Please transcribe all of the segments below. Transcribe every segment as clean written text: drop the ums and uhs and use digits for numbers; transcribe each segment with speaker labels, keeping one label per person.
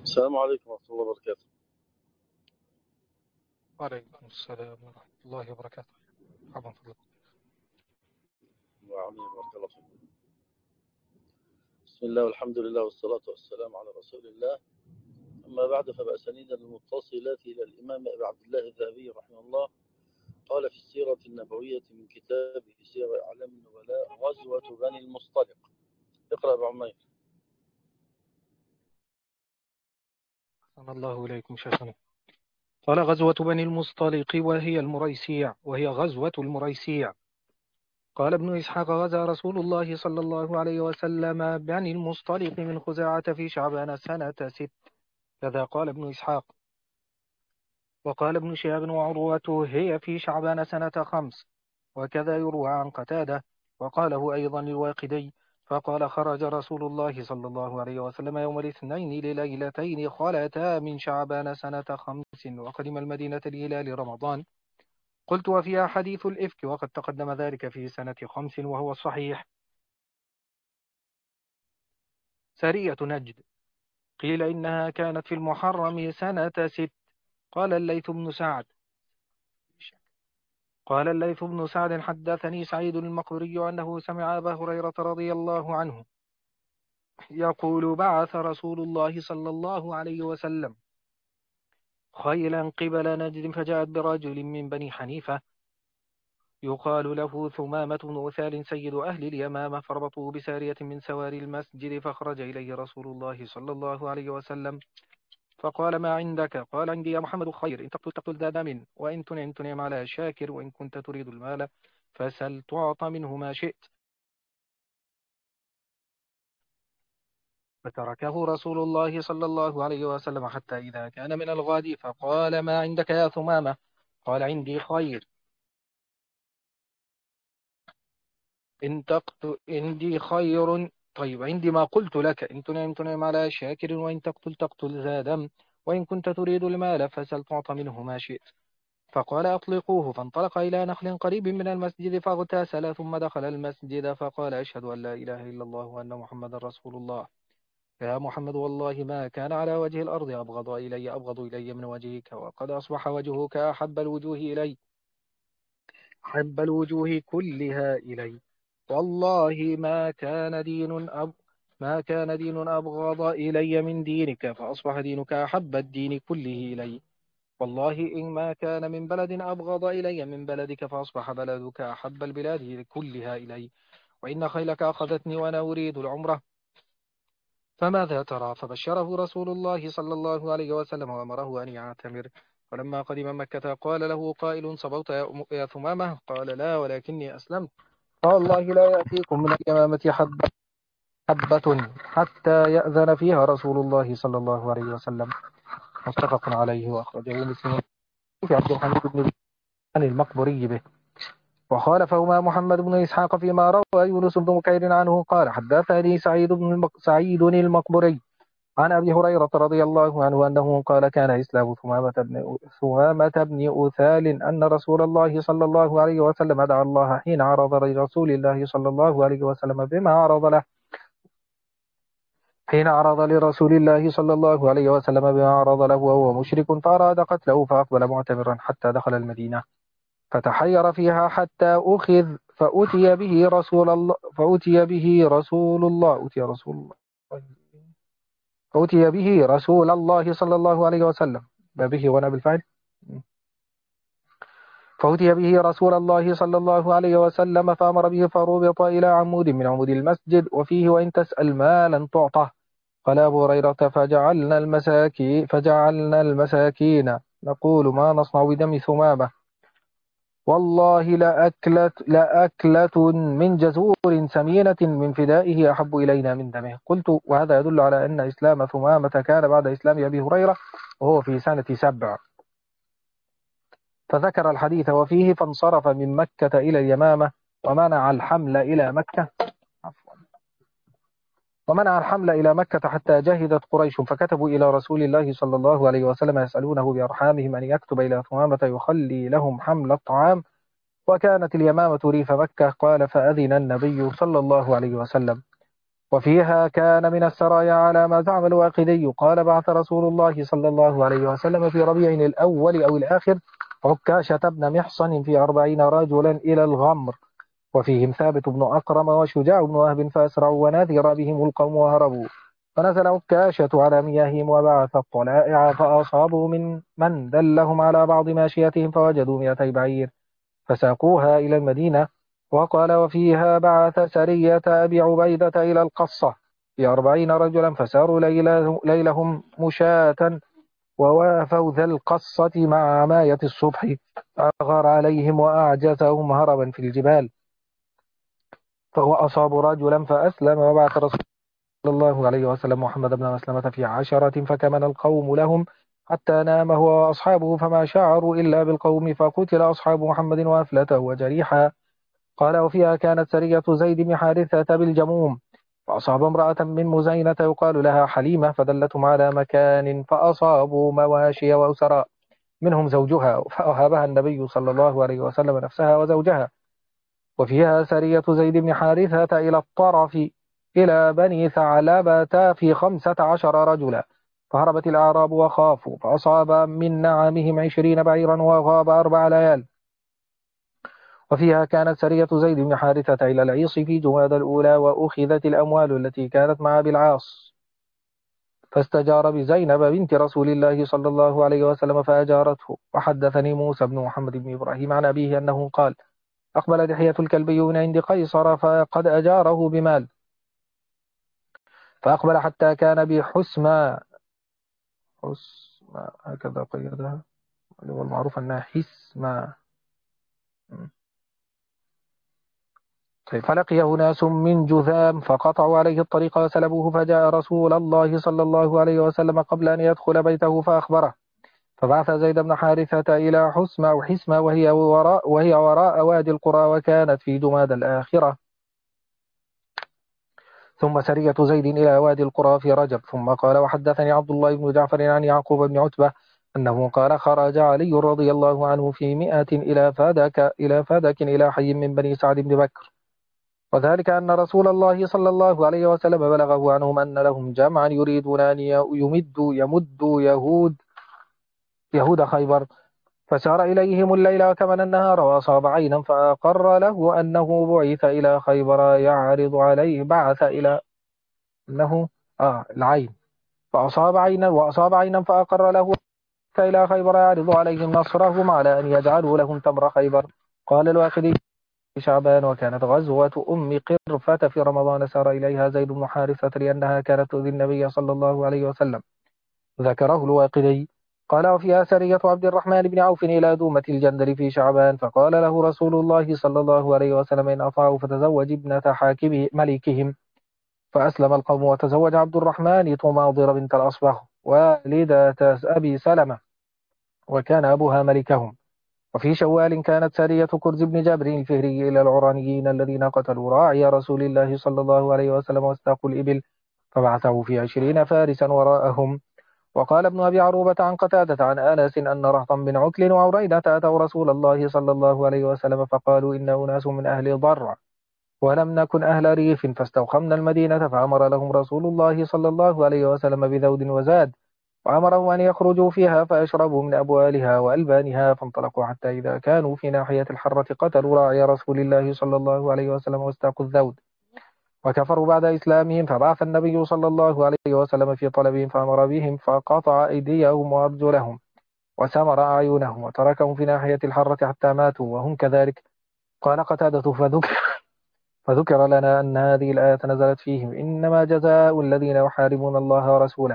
Speaker 1: السلام عليكم ورحمة الله وبركاته.
Speaker 2: وعليكم السلام ورحمة الله وبركاته. مرحبا فضلك.
Speaker 1: وعليكم بارك الله فيكم. بسم الله والحمد لله والصلاة والسلام على رسول الله. أما بعد، فبأسانيد المتصلة إلى الإمام أبي عبد الله الذهبي رحمه الله قال في السيرة النبوية من كتابه سير أعلام النبلاء: غزوة بني المصطلق. اقرأ أبو عمير.
Speaker 2: أحسن الله إليكم شيخنا. قال: غزوة بني المصطلق وهي غزوة المريسيع. قال ابن إسحاق: غزا رسول الله صلى الله عليه وسلم بني المصطلق من خزاعة في شعبان سنة 6. كذا قال ابن إسحاق. وقال ابن شهاب وعروة: هي في شعبان سنة 5. وكذا يروى عن قتادة. وقاله أيضا الواقدي. فقال: خرج رسول الله صلى الله عليه وسلم يوم الاثنين لليلتين خلتا من شعبان سنة 5، وقدم المدينة لهلال رمضان. قلت: وفيها حديث الإفك، وقد تقدم ذلك في سنة 5 وهو الصحيح. سرية نجد. قيل إنها كانت في المحرم سنة 6. قال الليث بن سعد حدثني سعيد المقبري أنه سمع أبا هريرة رضي الله عنه يقول: بعث رسول الله صلى الله عليه وسلم خيلا قبل نجد، فجاءت برجل من بني حنيفة يقال له ثمامة بن أثال سيد أهل اليمامة، فربطوه بسارية من سواري المسجد، فخرج إليه رسول الله صلى الله عليه وسلم فقال: ما عندك؟ قال: عندي يا محمد خير، إن تقتل ذا دم، وإن تنعم على شاكر، وإن كنت تريد المال فسل تعطى منه ما شئت. فتركه رسول الله صلى الله عليه وسلم حتى إذا كان من الغد فقال: ما عندك يا ثمامة؟ قال: عندي خير، عندي خير. طيب، عندي ما قلت لك، إن تنعم على شاكر، وإن تقتل ذا دم، وإن كنت تريد المال فسل تعطى منه ما شئت. فقال: أطلقوه. فانطلق إلى نخل قريب من المسجد فاغتسل، ثم دخل المسجد فقال: أشهد أن لا إله إلا الله وأن محمد رسول الله. يا محمد، والله ما كان على وجه الأرض أبغض إلي من وجهك، وقد أصبح وجهك أحب الوجوه كلها إلي. والله ما كان دين أبغض إلي من دينك، فأصبح دينك أحب الدين كله إلي. والله إن ما كان من بلد أبغض إلي من بلدك، فأصبح بلدك أحب البلاد كلها إلي. وإن خيلك أخذتني وأنا أريد العمرة، فماذا ترى؟ فبشره رسول الله صلى الله عليه وسلم وأمره أن يعتمر. فلما قدم مكة قال له قائل: صبوت يا ثمامة؟ قال: لا، ولكني أسلمت. فوالله لا يأتيكم من اليمامة حبة حتى يأذن فيها رسول الله صلى الله عليه وسلم. متفق عليه، وأخرجه مسلم في عبد الحميد بن عن المقبري به. وخالفهما محمد بن إسحاق فيما روى يونس بن بكير عنه قال: حدثني سعيد المقبري عن أبي هريرة رضي الله عنه أنه قال: كان إسلام ثمامة بن أثال أن رسول الله صلى الله عليه وسلم دعا الله حين عرض لرسول الله صلى الله عليه وسلم بما عرض له وهو مشرك، فأراد قتله فأقبل معتمرا حتى دخل المدينة، فتحير فيها حتى أخذ فأتي به رسول الله صلى الله عليه وسلم به وأنا بالفعل فأتي به رسول الله صلى الله عليه وسلم فأمر به فربط إلى عمود من عمود المسجد، وفيه: وإن تسأل مالا تعطه. قال أبو هريرة: فجعلنا المساكين نقول: ما نصنع بدم ثمامة؟ والله لأكلة من جزور سمينة من فدائه أحب إلينا من دمه. قلت: وهذا يدل على أن إسلام ثمامة كان بعد إسلام أبي هريرة، وهو في سنة 7. فذكر الحديث وفيه: فانصرف من مكة إلى اليمامة ومنع الحمل إلى مكة حتى جهدت قريش، فكتبوا إلى رسول الله صلى الله عليه وسلم يسألونه بأرحامهم أن يكتب إلى ثمامة يخلي لهم حمل الطعام، وكانت اليمامة ريف مكة. قال: فأذن النبي صلى الله عليه وسلم وفيها كان من السرايا على ما زعم الواقدي. قال بعث رسول الله صلى الله عليه وسلم في ربيع الأول أو الآخر عكاشة بن محصن في 40 رجلا إلى الغمر، وفيهم ثابت بن أقرم وشجاع بن وهب، فأسرعوا وناثر بهم القوم وهربوا. فنزل عكاشة على مياههم وبعث الطلائع فأصابوا من دلهم على بعض ماشيتهم فوجدوا 200 بعير فساقوها إلى المدينة. وقال وفيها بعث سرية أبي عبيدة إلى القصة في 40 رجلا فساروا ليلهم مشاة ووافوا ذا القصة مع عماية الصبح، أغار عليهم وأعجزهم هربا في الجبال، فهو أصاب رجلا فأسلم. وبعث رسول الله عليه وسلم محمد بن مسلمة في 10 فكمن القوم لهم حتى نام هو وأصحابه فما شعروا إلا بالقوم، فقتل أصحاب محمد وأفلته وجريحا. قال وفيها كانت سرية زيد بن حارثة بالجموم فأصاب امرأة من مزينة يقال لها حليمة فدلتهم على مكان فأصابوا مواشي وأسراء منهم زوجها فأوهبها النبي صلى الله عليه وسلم نفسها وزوجها. وفيها سرية زيد بن حارثة إلى الطرف إلى بني ثعلبة في 15 رجلا فهربت الأعراب وخافوا فأصاب من نعمهم 20 بعيرا وغاب 4 ليال. وفيها كانت سرية زيد بن حارثة إلى العيص في جماد الأولى وأخذت الأموال التي كانت مع أبي العاص فاستجار بزينب بنت رسول الله صلى الله عليه وسلم فأجارته. وحدثني موسى بن محمد بن إبراهيم عن أبيه أنه قال أقبل دحية الكلبي من عند قيصر فقد أجاره بمال فأقبل حتى كان بحسمى حسمى هكذا قيدها اللي هو المعروف أنها حسمى. طيب فلقيه ناس من جذام فقطعوا عليه الطريق وسلبوه فجاء رسول الله صلى الله عليه وسلم قبل أن يدخل بيته فأخبره فبعث زيد بن حارثة إلى حسمى أو حسمى وهي وراء وادي القرى وكانت في جماد الآخرة. ثم سرية زيد إلى وادي القرى في رجب. ثم قال وحدثني عبد الله بن جعفر عن يعقوب بن عتبة أنه قال خرج علي رضي الله عنه في 100 إلى فادك إلى حي من بني سعد بن بكر، وذلك أن رسول الله صلى الله عليه وسلم بلغه عنهم أن لهم جمعا يريدون أن يمدوا يهود خيبر، فسار إليهم الليل وكمن النهار وأصاب عينا فأقر له أنه بعث إلى خيبر يعرض عليه بعث إلى أنه العين وأصاب عينا فأقر له إلى خيبر يعرض عليهم نصرهم على أن يجعلوا لهم تمر خيبر. قال الواقدي في شعبان وكانت غزوة أم قرفة في رمضان سار إليها زيد بن حارثة لأنها كانت تؤذي النبي صلى الله عليه وسلم، ذكره الواقدي. قال وفيها سرية عبد الرحمن بن عوف إلى دومة الجندل في شعبان فقال له رسول الله صلى الله عليه وسلم إن أطاعوا فتزوج ابنة حاكم ملكهم، فأسلم القوم وتزوج عبد الرحمن طماضر بنت الأصبغ والدة أبي سلمة وكان أبوها ملكهم. وفي شوال كانت سارية كرز بن جابر الفهري إلى العرانيين الذين قتلوا راعي رسول الله صلى الله عليه وسلم واستاقوا الإبل فبعثه في 20 فارسا وراءهم. وقال ابن أبي عروبة عن قتادة عن أنس أن رهطا من عكل وعرينة أتوا رسول الله صلى الله عليه وسلم فقالوا إن أناس من أهل ضرع ولم نكن أهل ريف فاستوخمنا المدينة، فأمر لهم رسول الله صلى الله عليه وسلم بذود وزاد وأمرهم أن يخرجوا فيها فأشربوا من أبوالها وألبانها، فانطلقوا حتى إذا كانوا في ناحية الحرة قتلوا راعي رسول الله صلى الله عليه وسلم واستاقوا الذود وكفروا بعد إسلامهم، فبعث النبي صلى الله عليه وسلم في طلبهم فأمر بهم فقطع أيديهم وأرجلهم وسمر أعينهم وتركهم في ناحية الحرة حتى ماتوا وهم كذلك. قال قتادة فذكر لنا أن هذه الآية نزلت فيهم إنما جزاء الذين يحاربون الله ورسوله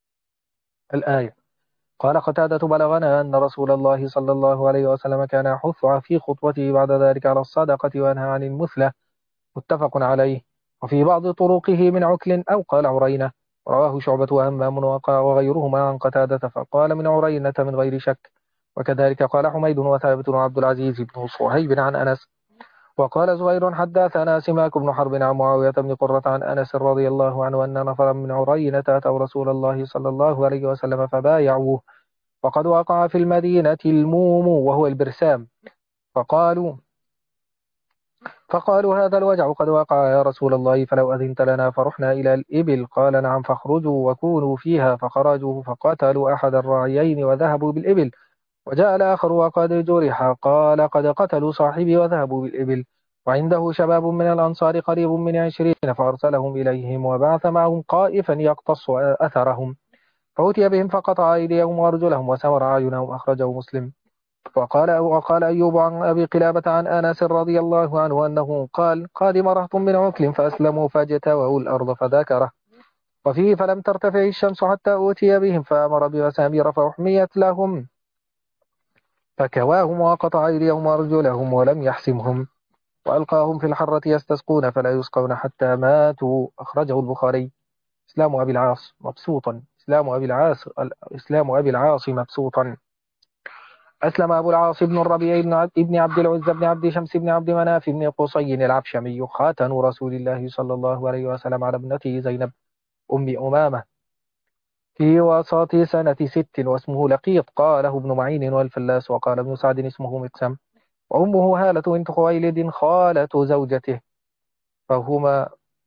Speaker 2: الآية. قال قتادة بلغنا أن رسول الله صلى الله عليه وسلم كان يحث في خطوته بعد ذلك على الصدقة وينهى عن المثلة، متفق عليه. وفي بعض طرقه من عكل أو قال عرينة، رواه شعبة وهمام وغيرهما عن قتادة فقال من عرينة من غير شك، وكذلك قال حميد وثابت وعبد العزيز بن صهيب عن أنس. وقال زهير حدثنا سماك بن حرب عن معاوية بن قرة عن أنس رضي الله عنه أن نفرا من عرينة أتوا رسول الله صلى الله عليه وسلم فبايعوه وقد وقع في المدينة الموم وهو البرسام، فقالوا هذا الوجع قد وقع يا رسول الله، فلو أذنت لنا فرحنا إلى الإبل. قال نعم، فاخرجوا وكونوا فيها. فخرجوا فقتلوا أحد الراعيين وذهبوا بالإبل. وجاء الآخر وقد جرح، قال قد قتلوا صاحبي وذهبوا بالإبل. وعنده شباب من الأنصار قريب من 20، فأرسلهم إليهم وبعث معهم قائفا يقتص أثرهم، فأتي بهم فقطع أيديهم وأرجلهم وسمر أعينهم. أخرجه مسلم. وقال أيوب عن أبي قلابة عن أنس رضي الله عنه أنه قال قادم رهط من عكل فأسلموا فاجتووا الأرض فذكره. وفيه فلم ترتفع الشمس حتى أوتي بهم فأمر بمسامير فأحميت لهم فكواهم وقطع أيديهم وأرجلهم ولم يحسمهم، وألقاهم في الحرة يستسقون فلا يسقون حتى ماتوا. أخرجه البخاري. إسلام أبي العاص مبسوطا. إسلام أبي العاص مبسوطا. أسلم أبو العاص بن الربيع بن عبد العزى بن عبد شمس بن عبد مناف بن قصي العبشمي خاتن رسول الله صلى الله عليه وسلم على ابنته زينب أم أمامة في وسط سنة 6، واسمه لقيط. قاله ابن معين والفلاس. وقال ابن سعد اسمه مقسم. وأمه هالة بنت خويلد خالة زوجته، فهما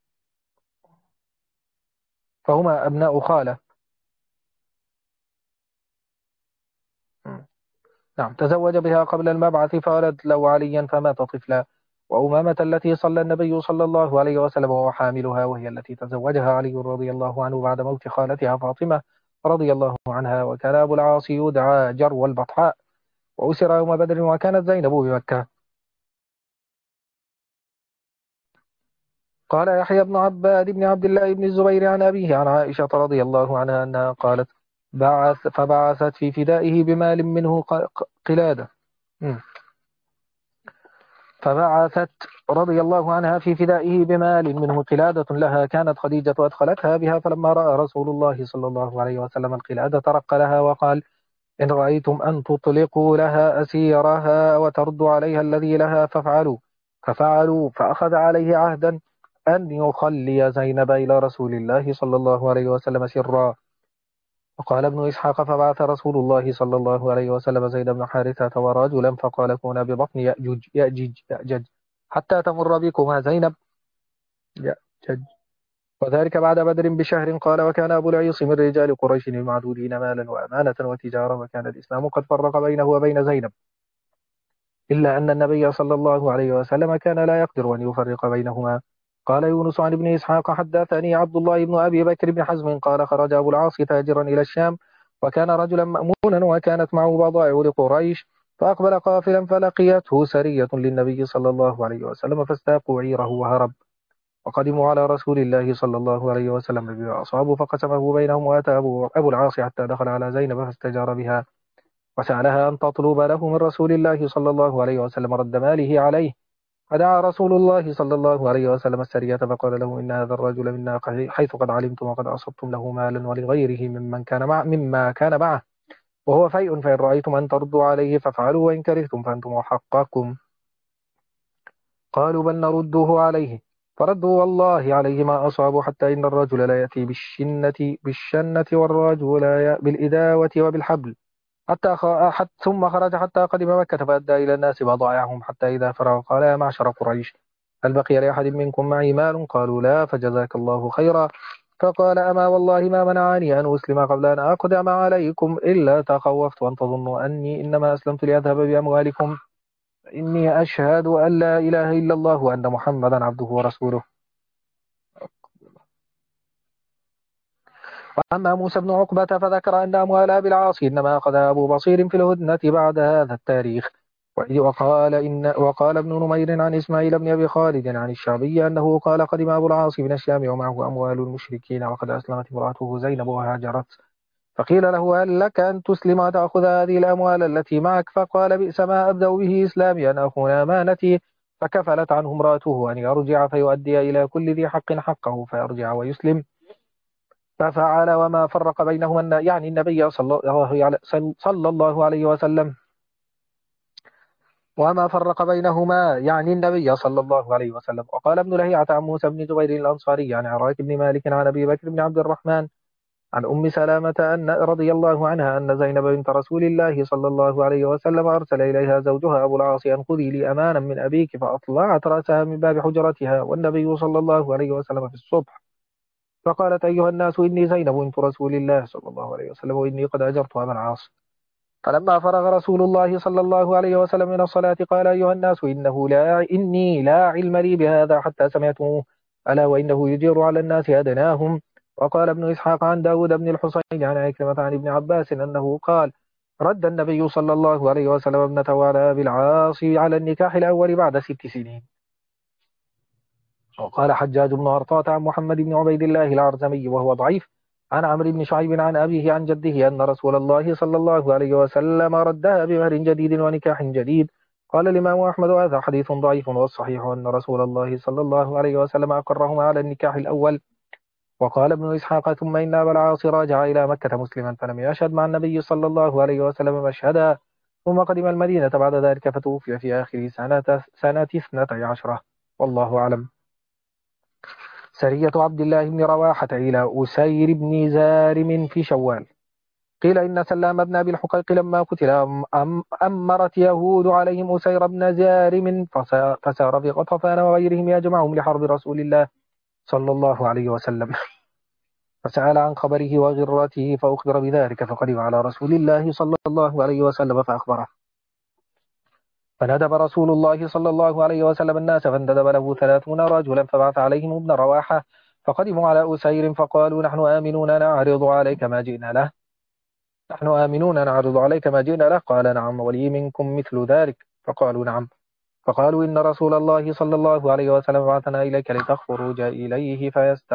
Speaker 2: أبناء خالة. نعم. تزوج بها قبل المبعث فولد له عليا فمات طفلا. وأمامة التي صلى النبي صلى الله عليه وسلم وهو حاملها، وهي التي تزوجها علي رضي الله عنه بعد موت خالتها فاطمة رضي الله عنها. وكان أبو العاص يدعى جرو البطحاء، وأسر يوم بدر، وكانت زينب بمكة. قال يحيى بن عباد بن عبد الله بن الزبير عن أبيه عن عائشة رضي الله عنها أنها قالت فبعثت في فدائه بمال منه قلادة. فبعثت رضي الله عنها في فدائه بمال منه قلادة لها، كانت خديجة أدخلتها بها. فلما رأى رسول الله صلى الله عليه وسلم القلادة ترق لها وقال إن رأيتم أن تطلقوا لها أسيرها وتردوا عليها الذي لها فافعلوا. ففعلوا. فأخذ عليه عهدا أن يخلي زينب إلى رسول الله صلى الله عليه وسلم سرا. وقال ابن إسحاق فبعث رسول الله صلى الله عليه وسلم زيد بن حارثة ورجلا فقال كونا ببطن يأجج حتى تمر بكما زينب يأجج. وذلك بعد بدر بشهر. قال وكان أبو العيص من رجال قريش المعدودين مالا وأمانة وتجارة، وكان الإسلام قد فرق بينه وبين زينب، إلا أن النبي صلى الله عليه وسلم كان لا يقدر أن يفرق بينهما. قال يونس عن ابن إسحاق حدثني عبد الله بن أبي بكر بن حزم قال خرج أبو العاص تاجرا إلى الشام، وكان رجلا مأمونا وكانت معه بضائع لقريش، فأقبل قافلا فلقيته سرية للنبي صلى الله عليه وسلم فاستاقوا عيره وهرب. وقدموا على رسول الله صلى الله عليه وسلم بما أصابوا فقسمه بينهم. وأتى أبو العاص حتى دخل على زينب فاستجار بها وسألها أن تطلب له من رسول الله صلى الله عليه وسلم رد ماله عليه. فدعا رسول الله صلى الله عليه وسلم السرية فقال له إن هذا الرجل منا حيث قد علمتم وقد أصبتم له مالا ولغيره مما كان معه وهو فيء، فإن رأيتم أن تردوا عليه فافعلوا، وإن كرهتم فأنتم وحقكم. قالوا بل نرده عليه. فردوا والله عليه ما أصابوا، حتى إن الرجل لا يأتي بالشنة والرجل بالإداوة وبالحبل ثم خرج حتى قدم مكة فأدى إلى الناس بضائعهم، حتى إذا فرغ قال يا معشر قريش هل بقي لأحد منكم معي مال؟ قالوا لا. فجزاك الله خيرا. فقال أما والله ما منعني أن أسلم قبل أن أقدم عليكم إلا تخوفت أن تظنوا أني إنما أسلمت لأذهب بأموالكم، إني أشهد أن لا إله إلا الله وأن محمدا عبده ورسوله. وأما موسى بن عقبة فذكر أن أموال أبي العاص إنما أخذها أبو بصير في الهدنة بعد هذا التاريخ. وقال ابن نمير عن إسماعيل بن أبي خالد عن الشعبي أنه قال قدم أبو العاص من الشام ومعه أموال المشركين وقد أسلمت امرأته زينب وهاجرت، فقيل له هل لك أن تسلم وتأخذ هذه الأموال التي معك؟ فقال بئس ما أبدأ به إسلامي أن أخون أمانتي. فكفلت عنه امرأته أن يرجع فيؤدي إلى كل ذي حق حقه فيرجع ويسلم، ففعل. وما فرق بينهما يعني النبي صلى الله عليه وسلم وما فرق بينهما يعني النبي صلى الله عليه وسلم. وقال ابن لهيعة عن موسى بن جبير الأنصاري عن عراك بن مالك عن أبي بكر بن عبد الرحمن عن أم سلامة أن رضي الله عنها أن زينب بنت رسول الله صلى الله عليه وسلم أرسل إليها زوجها أبو العاص أن خذي لي أمانا من أبيك، فأطلعت رأسها من باب حجرتها والنبي صلى الله عليه وسلم في الصبح، فقالت: أيها الناس، إني زينب بنت رسول الله صلى الله عليه وسلم، وإني قد أجرت أبا العاص. فلما فرغ رسول الله صلى الله عليه وسلم من الصلاة قال: أيها الناس، إني لا علم لي بهذا حتى سمعتموه، ألا وإنه يجير على الناس أدناهم. وقال ابن إسحاق عن داود بن الحسين عن عكرمة عن ابن عباس أنه قال: رد النبي صلى الله عليه وسلم ابنته على أبي العاص على النكاح الأول بعد 6 سنين. وقال حجاج بن أرطاة عن محمد بن عبيد الله العرزمي وهو ضعيف عن عمرو بن شعيب عن أبيه عن جده أن رسول الله صلى الله عليه وسلم ردها بمهر جديد ونكاح جديد. قال الإمام أحمد: هذا حديث ضعيف، والصحيح أن رسول الله صلى الله عليه وسلم أقرهما على النكاح الأول. وقال ابن إسحاق: ثم إن أبا العاص راجع إلى مكة مسلما فلم يشهد مع النبي صلى الله عليه وسلم مشهدا، ثم قدم المدينة بعد ذلك فتوفي في آخر سنة 12. والله أعلم. سرية عبد الله بن رواحة إلى أسير بن زارم في شوال. قيل إن سلام بن أبي الحقيق لما قتل أمرت يهود عليهم أسير بن زارم، فسار في غطفان وغيرهم يجمعهم لحرب رسول الله صلى الله عليه وسلم، فسأل عن خبره وغرته فأخبر بذلك، فقدم على رسول الله صلى الله عليه وسلم فأخبره، فندب رسول الله صلى الله عليه وسلم الناس، فاندب له 30 رجلا، فبعث عليهم ابن رواحة، فقدموا على أسير فقالوا: نحن آمنون نعرض عليك ما جئنا له. قال: نعم، ولي منكم مثل ذلك؟ فقالوا: نعم. فقالوا: إن رسول الله صلى الله عليه وسلم بعثنا إليك لتخرج إليه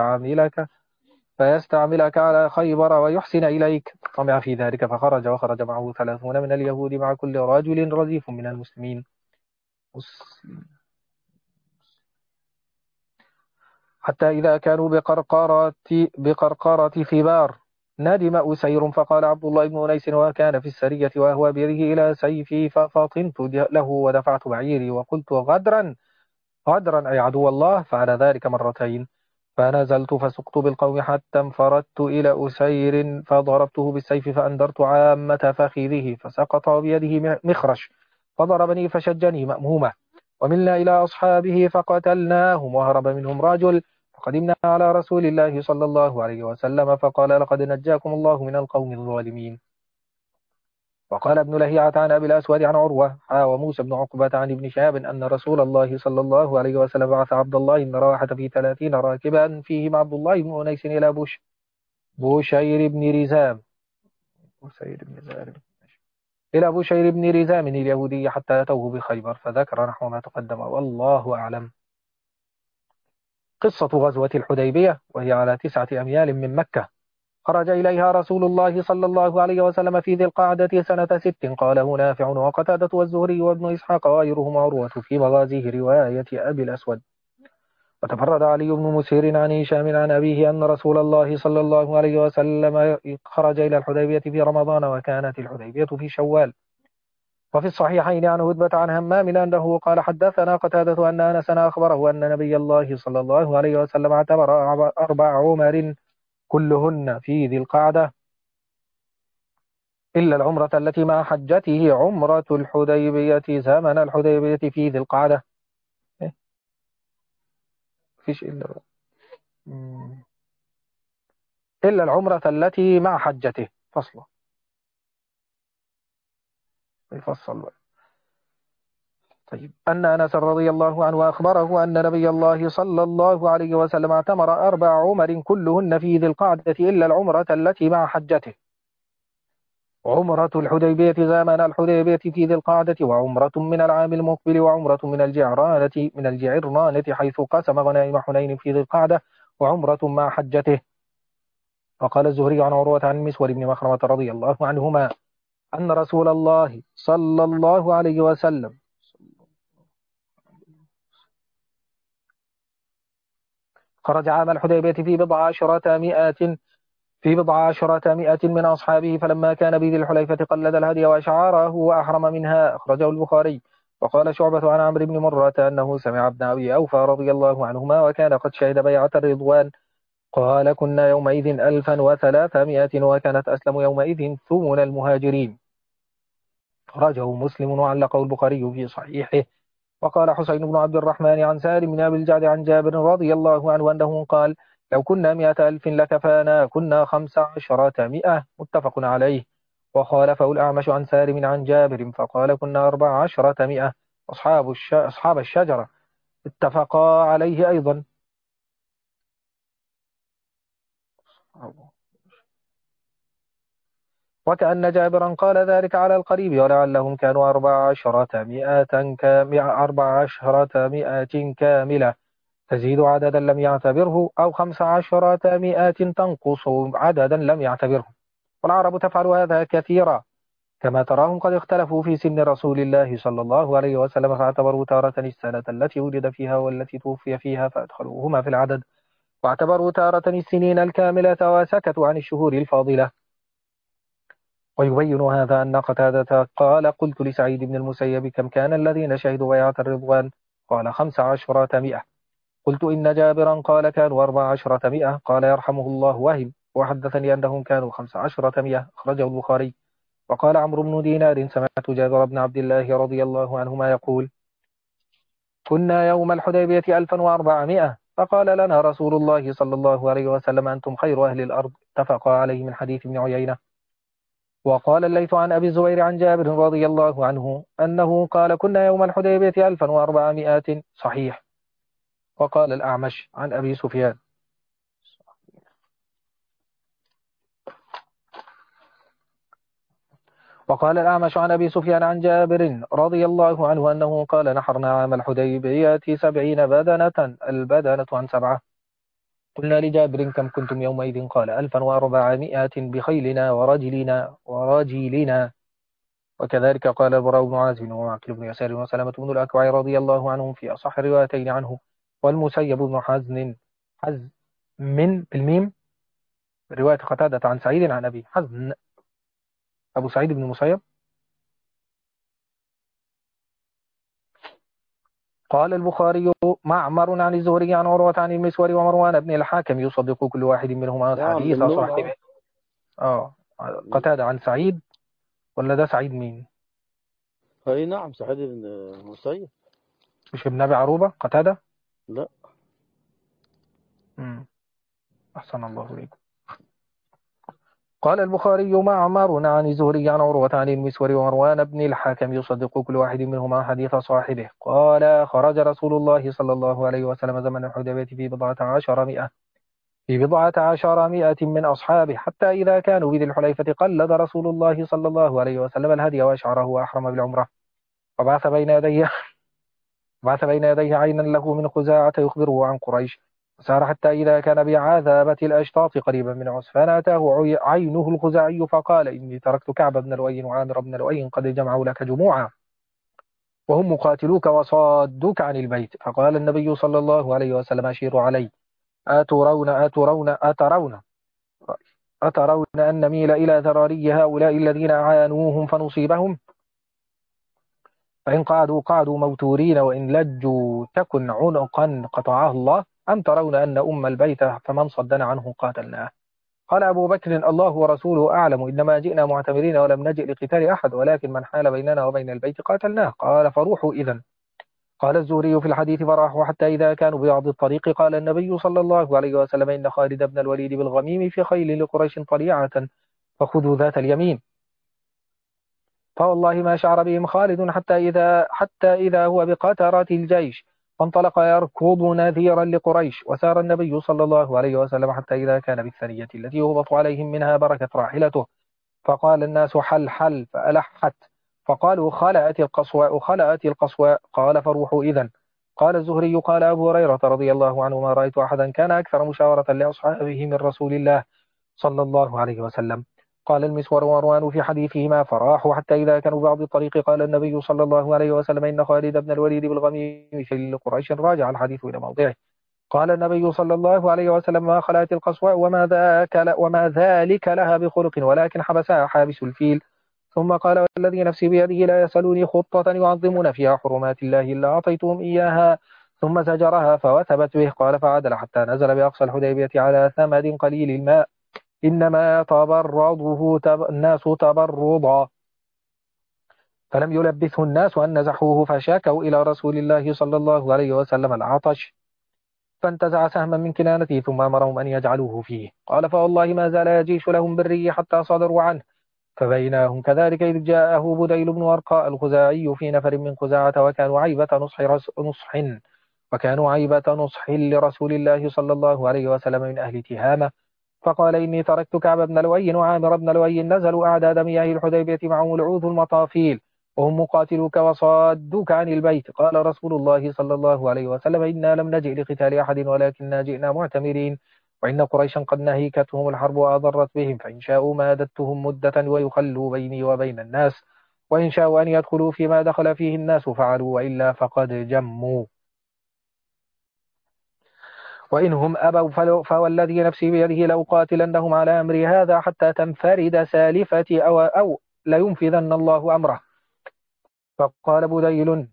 Speaker 2: فيستعملك على خيبر ويحسن إليك. طمع في ذلك فخرج، وخرج معه 30 من اليهود مع كل رجل رزيف من المسلمين. حتى إذا كانوا بقرقرة ثبار ندم أسير، فقال عبد الله بن أنيس وكان في السرية وهو بيده إلى سيفي، ففطنت له ودفعت بعيري وقلت: غدرا أي عدو الله. فعل ذلك مرتين، فنزلت فسقت بالقوم حتى انفردت إلى أسير فضربته بالسيف فأندرت عامة فخذه فسقط بيده مخرش، فضربني فشجني مأمومة، وملنا إلى أصحابه فقتلناهم وهرب منهم رجل، فقدمنا على رسول الله صلى الله عليه وسلم فقال: لقد نجاكم الله من القوم الظالمين. وقال ابن لهيعة عن أبي الأسود عن عروة وموسى بن عقبة عن ابن شهاب أن رسول الله صلى الله عليه وسلم بعث عبد الله بن رواحة في 30 راكبا فيهم عبد الله بن أنيس إلى بوشير بن رزام اليهودي حتى أتوه بخيبر، فذكر نحو ما تقدم، والله أعلم. قصة غزوة الحديبية، وهي على 9 أميال من مكة. خرج إليها رسول الله صلى الله عليه وسلم في ذي القعدة سنة 6. قاله نافع وقتادة والزهري وابن إسحاق وغيرهم عروة في مغازيه رواية أبي الأسود. وتفرد علي بن مسير عن هشام عن أبيه أن رسول الله صلى الله عليه وسلم خرج إلى الحديبية في رمضان، وكانت الحديبية في شوال. وفي الصحيحين عن هدبة عن همام أنه قال: حدثنا قتادة أن أنس أخبره أن نبي الله صلى الله عليه وسلم اعتبر 4 عمر كلهن في ذي القعدة إلا العمرة التي مع حجته، عمرة الحديبية زمن الحديبية في ذي القعدة. فيش إلا العمرة التي مع حجته. فصل يفصل بقى. طيب. أن أنس رضي الله عنه أخبره أن نبي الله صلى الله عليه وسلم اعتمر 4 عمر كلهن في ذي القعدة إلا العمرة التي مع حجته، عمرة الحديبية زمن الحديبية في ذي القعدة، وعمرة من العام المقبل، وعمرة من الجعرانة حيث قسم غنائم حنين في ذي القعدة، وعمرة مع حجته. وقال الزهري عن عروة عن مسور بن مخرمة رضي الله عنهما أن رسول الله صلى الله عليه وسلم خرج عام الحديبية في بضع عشرة مئة من أصحابه، فلما كان بذي الحليفة قلد الهدي وأشعاره وأحرم منها. أخرجه البخاري. وقال شعبة عن عمرو بن مرة أنه سمع ابن أبي أوفى رضي الله عنهما وكان قد شهد بيعة الرضوان قال كنا يومئذ 1300 وكانت أسلم يومئذ ثمن المهاجرين. أخرجه مسلم وعلقه البخاري في صحيحه. وقال حسين بن عبد الرحمن عن سالم بن أبي الجعد عن جابر رضي الله عنه أنه قال لو كنا 100,000 لكفانا، كنا 15 متفق عليه. وخالفه الأعمش عن سالم عن جابر فقال كنا 14 أصحاب الشجرة اتفقا عليه أيضا. وكأن جابرا قال ذلك على القريب، ولعلهم كانوا 14 كاملة تزيد عددا لم يعتبره، أو 15 تنقص عددا لم يعتبره. والعرب تفعل هذا كثيرا، كما تراهم قد اختلفوا في سن رسول الله صلى الله عليه وسلم، فاعتبروا تارة السنة التي ولد فيها والتي توفي فيها فأدخلوهما في العدد، واعتبروا تارة السنين الكاملة وسكتوا عن الشهور الفاضلة. ويبين هذا أن قتادة قال قلت لسعيد بن المسيب كم كان الذين شهدوا بيعة الرضوان؟ قال 15 قلت إن جابرا قال كانوا 14 قال يرحمه الله وهم، وحدثني أنهم كانوا 15 أخرجه البخاري. وقال عمرو بن دينار سمعت جابر بن عبد الله رضي الله عنهما يقول كنا يوم الحديبية 1400 فقال لنا رسول الله صلى الله عليه وسلم أنتم خير أهل الأرض، اتفق عليه من حديث ابن عيينة. وقال الليث عن أبي الزبير عن جابر رضي الله عنه أنه قال كنا يوم الحديبية 1400 صحيح. وقال الأعمش عن أبي سفيان وقال الأعمش عن أبي سفيان عن جابر رضي الله عنه أنه قال نحرنا عام الحديبية 70 بدنة، البدنة عن 7. قلنا لجابر كم كنتم يومئذ؟ قال 1400 بخيلنا ورجلنا. وكذلك قال البراء بن عازب ومعقل بن يسار وسلمة بن الأكوع رضي الله عنهم في أصح الروايتين عنه. والمسيب بن حزم بالميم رواية قتادة عن سعيد عن أبي حزن أبو سعيد بن المسيب. قال البخاري معمر عن الزهري عن عروة عن المسور ومروان بن الحاكم يصدق كل واحد منهما حديث صاحبه. قتادة عن سعيد، ولا ده سعيد مين؟
Speaker 1: أي نعم سعيد بن المسيب.
Speaker 2: مش ابن أبي عروبة قتادة؟
Speaker 1: لا.
Speaker 2: أحسن الله إليكم. قال البخاري معمر عن الزهري عن عروة عن المسور ومروان بن الحاكم يصدق كل واحد منهما حديث صاحبه. قال خرج رسول الله صلى الله عليه وسلم زمن الحديبية في 14 من أصحابه، حتى إذا كانوا بذي الحليفة قلد رسول الله صلى الله عليه وسلم الهدي وأشعره وأحرم بالعمرة، وبعث بين يديه عينا له من خزاعة يخبره عن قريش، وسار حتى إذا كان بعذابة الأشطاط قريبا من عسفان أتاه عينه الخزاعي فقال إني تركت كعب بن لؤي وعامر بن لؤي قد جمعوا لك جموعا وهم مقاتلوك وصادوك عن البيت. فقال النبي صلى الله عليه وسلم أشيروا علي، أترون أن نميل إلى ذراري هؤلاء الذين عانوهم فنصيبهم؟ فإن قعدوا موتورين، وإن لجوا تكن عنقا قطعه الله، أم ترون أن أم البيت فمن صدنا عنه قاتلناه؟ قال أبو بكر الله ورسوله أعلم، إنما جئنا معتمرين ولم نجئ لقتال أحد، ولكن من حال بيننا وبين البيت قاتلناه. قال فروحوا إذن. قال الزهري في الحديث فراحوا حتى إذا كانوا ببعض الطريق قال النبي صلى الله عليه وسلم إن خالد بن الوليد بالغميم في خيل لقريش طليعة فخذوا ذات اليمين. فوالله ما شعر بهم خالد حتى إذا هو بقاترات الجيش، فانطلق يركض نذيرا لقريش. وسار النبي صلى الله عليه وسلم حتى إذا كان بالثنية التي يهبط عليهم منها بركة راحلته، فقال الناس حل حل فألحت، فقالوا خلأت القصواء. قال فروحوا إذن. قال الزهري قال أبو هريرة رضي الله عنه ما رأيت أحدا كان أكثر مشاورة لأصحابه من رسول الله صلى الله عليه وسلم. قال المسور ومروان في حديثهما فراحوا حتى إذا كانوا بعض الطريق قال النبي صلى الله عليه وسلم إن خالد بن الوليد بالغميم في قريش. راجع الحديث إلى موضعه. قال النبي صلى الله عليه وسلم ما خلأت القصواء وما ذلك لها بخلق، ولكن حبسها حابس الفيل. ثم قال والذي نفسي بيده لا يسألوني خطة يعظمون فيها حرمات الله إلا أعطيتهم إياها، ثم زجرها فوثبت به. قال فعدل حتى نزل بأقصى الحديبية على ثمد قليل الماء إنما تبرضه الناس تبرضا، فلم يلبثه الناس أن نزحوه فشاكوا إلى رسول الله صلى الله عليه وسلم العطش، فانتزع سهما من كنانته ثم أمرهم أن يجعلوه فيه. قال فوالله ما زال يجيش لهم بالري حتى صدروا عنه، فبيناهم كذلك إذ جاءه بديل بن ورقاء الخزاعي في نفر من خزاعة وكانوا عيبة نصح لرسول الله صلى الله عليه وسلم من أهل تهامة، فقال إني تركت كعب بن لؤي وعامر بن لؤي نزلوا أعداد مياه الحديبية معهم العوذ المطافيل وهم مقاتلوك وصادوك عن البيت. قال رسول الله صلى الله عليه وسلم إنا لم نجئ لقتال أحد ولكننا جئنا معتمرين، وإن قريشا قد نهيكتهم الحرب وأضرت بهم، فإن شاءوا مادتهم مدة ويخلوا بيني وبين الناس، وإن شاءوا أن يدخلوا فيما دخل فيه الناس فعلوا، وإلا فقد جموا، وإنهم أبوا فوالذي نفسي بيده لأقاتلنهم على أمري هذا حتى تنفرد سالفتي أو لينفذن الله أمره. فقال بديل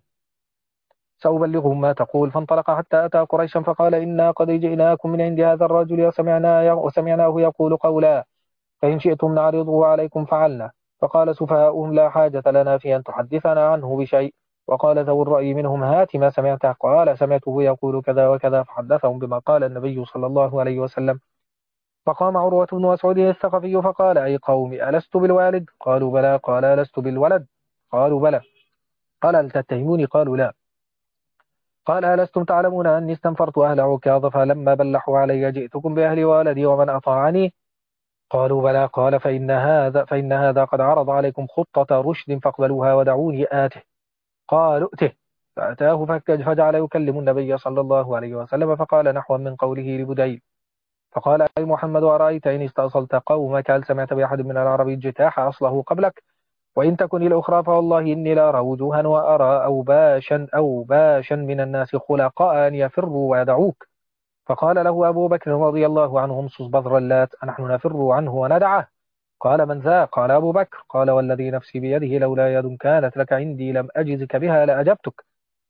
Speaker 2: سأبلغهم ما تقول. فانطلق حتى أتى قريشا فقال إنا قد جئناكم من عند هذا الرجل وسمعناه يقول قولا، فإن شئتم نعرضه عليكم فعلنا. فقال سفهاؤهم لا حاجة لنا في أن تحدثنا عنه بشيء. وقال ذو الرأي منهم هات ما سمعته. قال سمعته يقول كذا وكذا، فحدثهم بما قال النبي صلى الله عليه وسلم. فقام عروة بن مسعود الثقفي فقال أي قوم ألست بالوالد؟ قالوا بلى. قال ألست بالولد؟ قالوا بلى. قال هل تتهموني؟ قالوا لا. قال ألستم تعلمون أني استنفرت أهل عكاظ فلما بلحوا علي جئتكم بأهل والدي ومن أطاعني؟ قالوا بلى. قال فإن هذا قد عرض عليكم خطة رشد فاقبلوها ودعوني آته. قالوا ائته. فأتاه فجعل يكلم النبي صلى الله عليه وسلم فقال نحوا من قوله لبديل. فقال أي محمد أرأيت إن استأصلت قومك هل سمعت بأحد من العرب اجتاح أصله قبلك؟ وإن تكن الأخرى فوالله إني لأرى وجوها وأرى أوباشا من الناس خلقاء أن يفروا ويدعوك. فقال له أبو بكر رضي الله عنه امصص بذر اللات أنحن نفر عنه وندعه؟ قال من ذا؟ قال أبو بكر. قال والذي نفسي بيده لولا يد كانت لك عندي لم أجزك بها لأجبتك.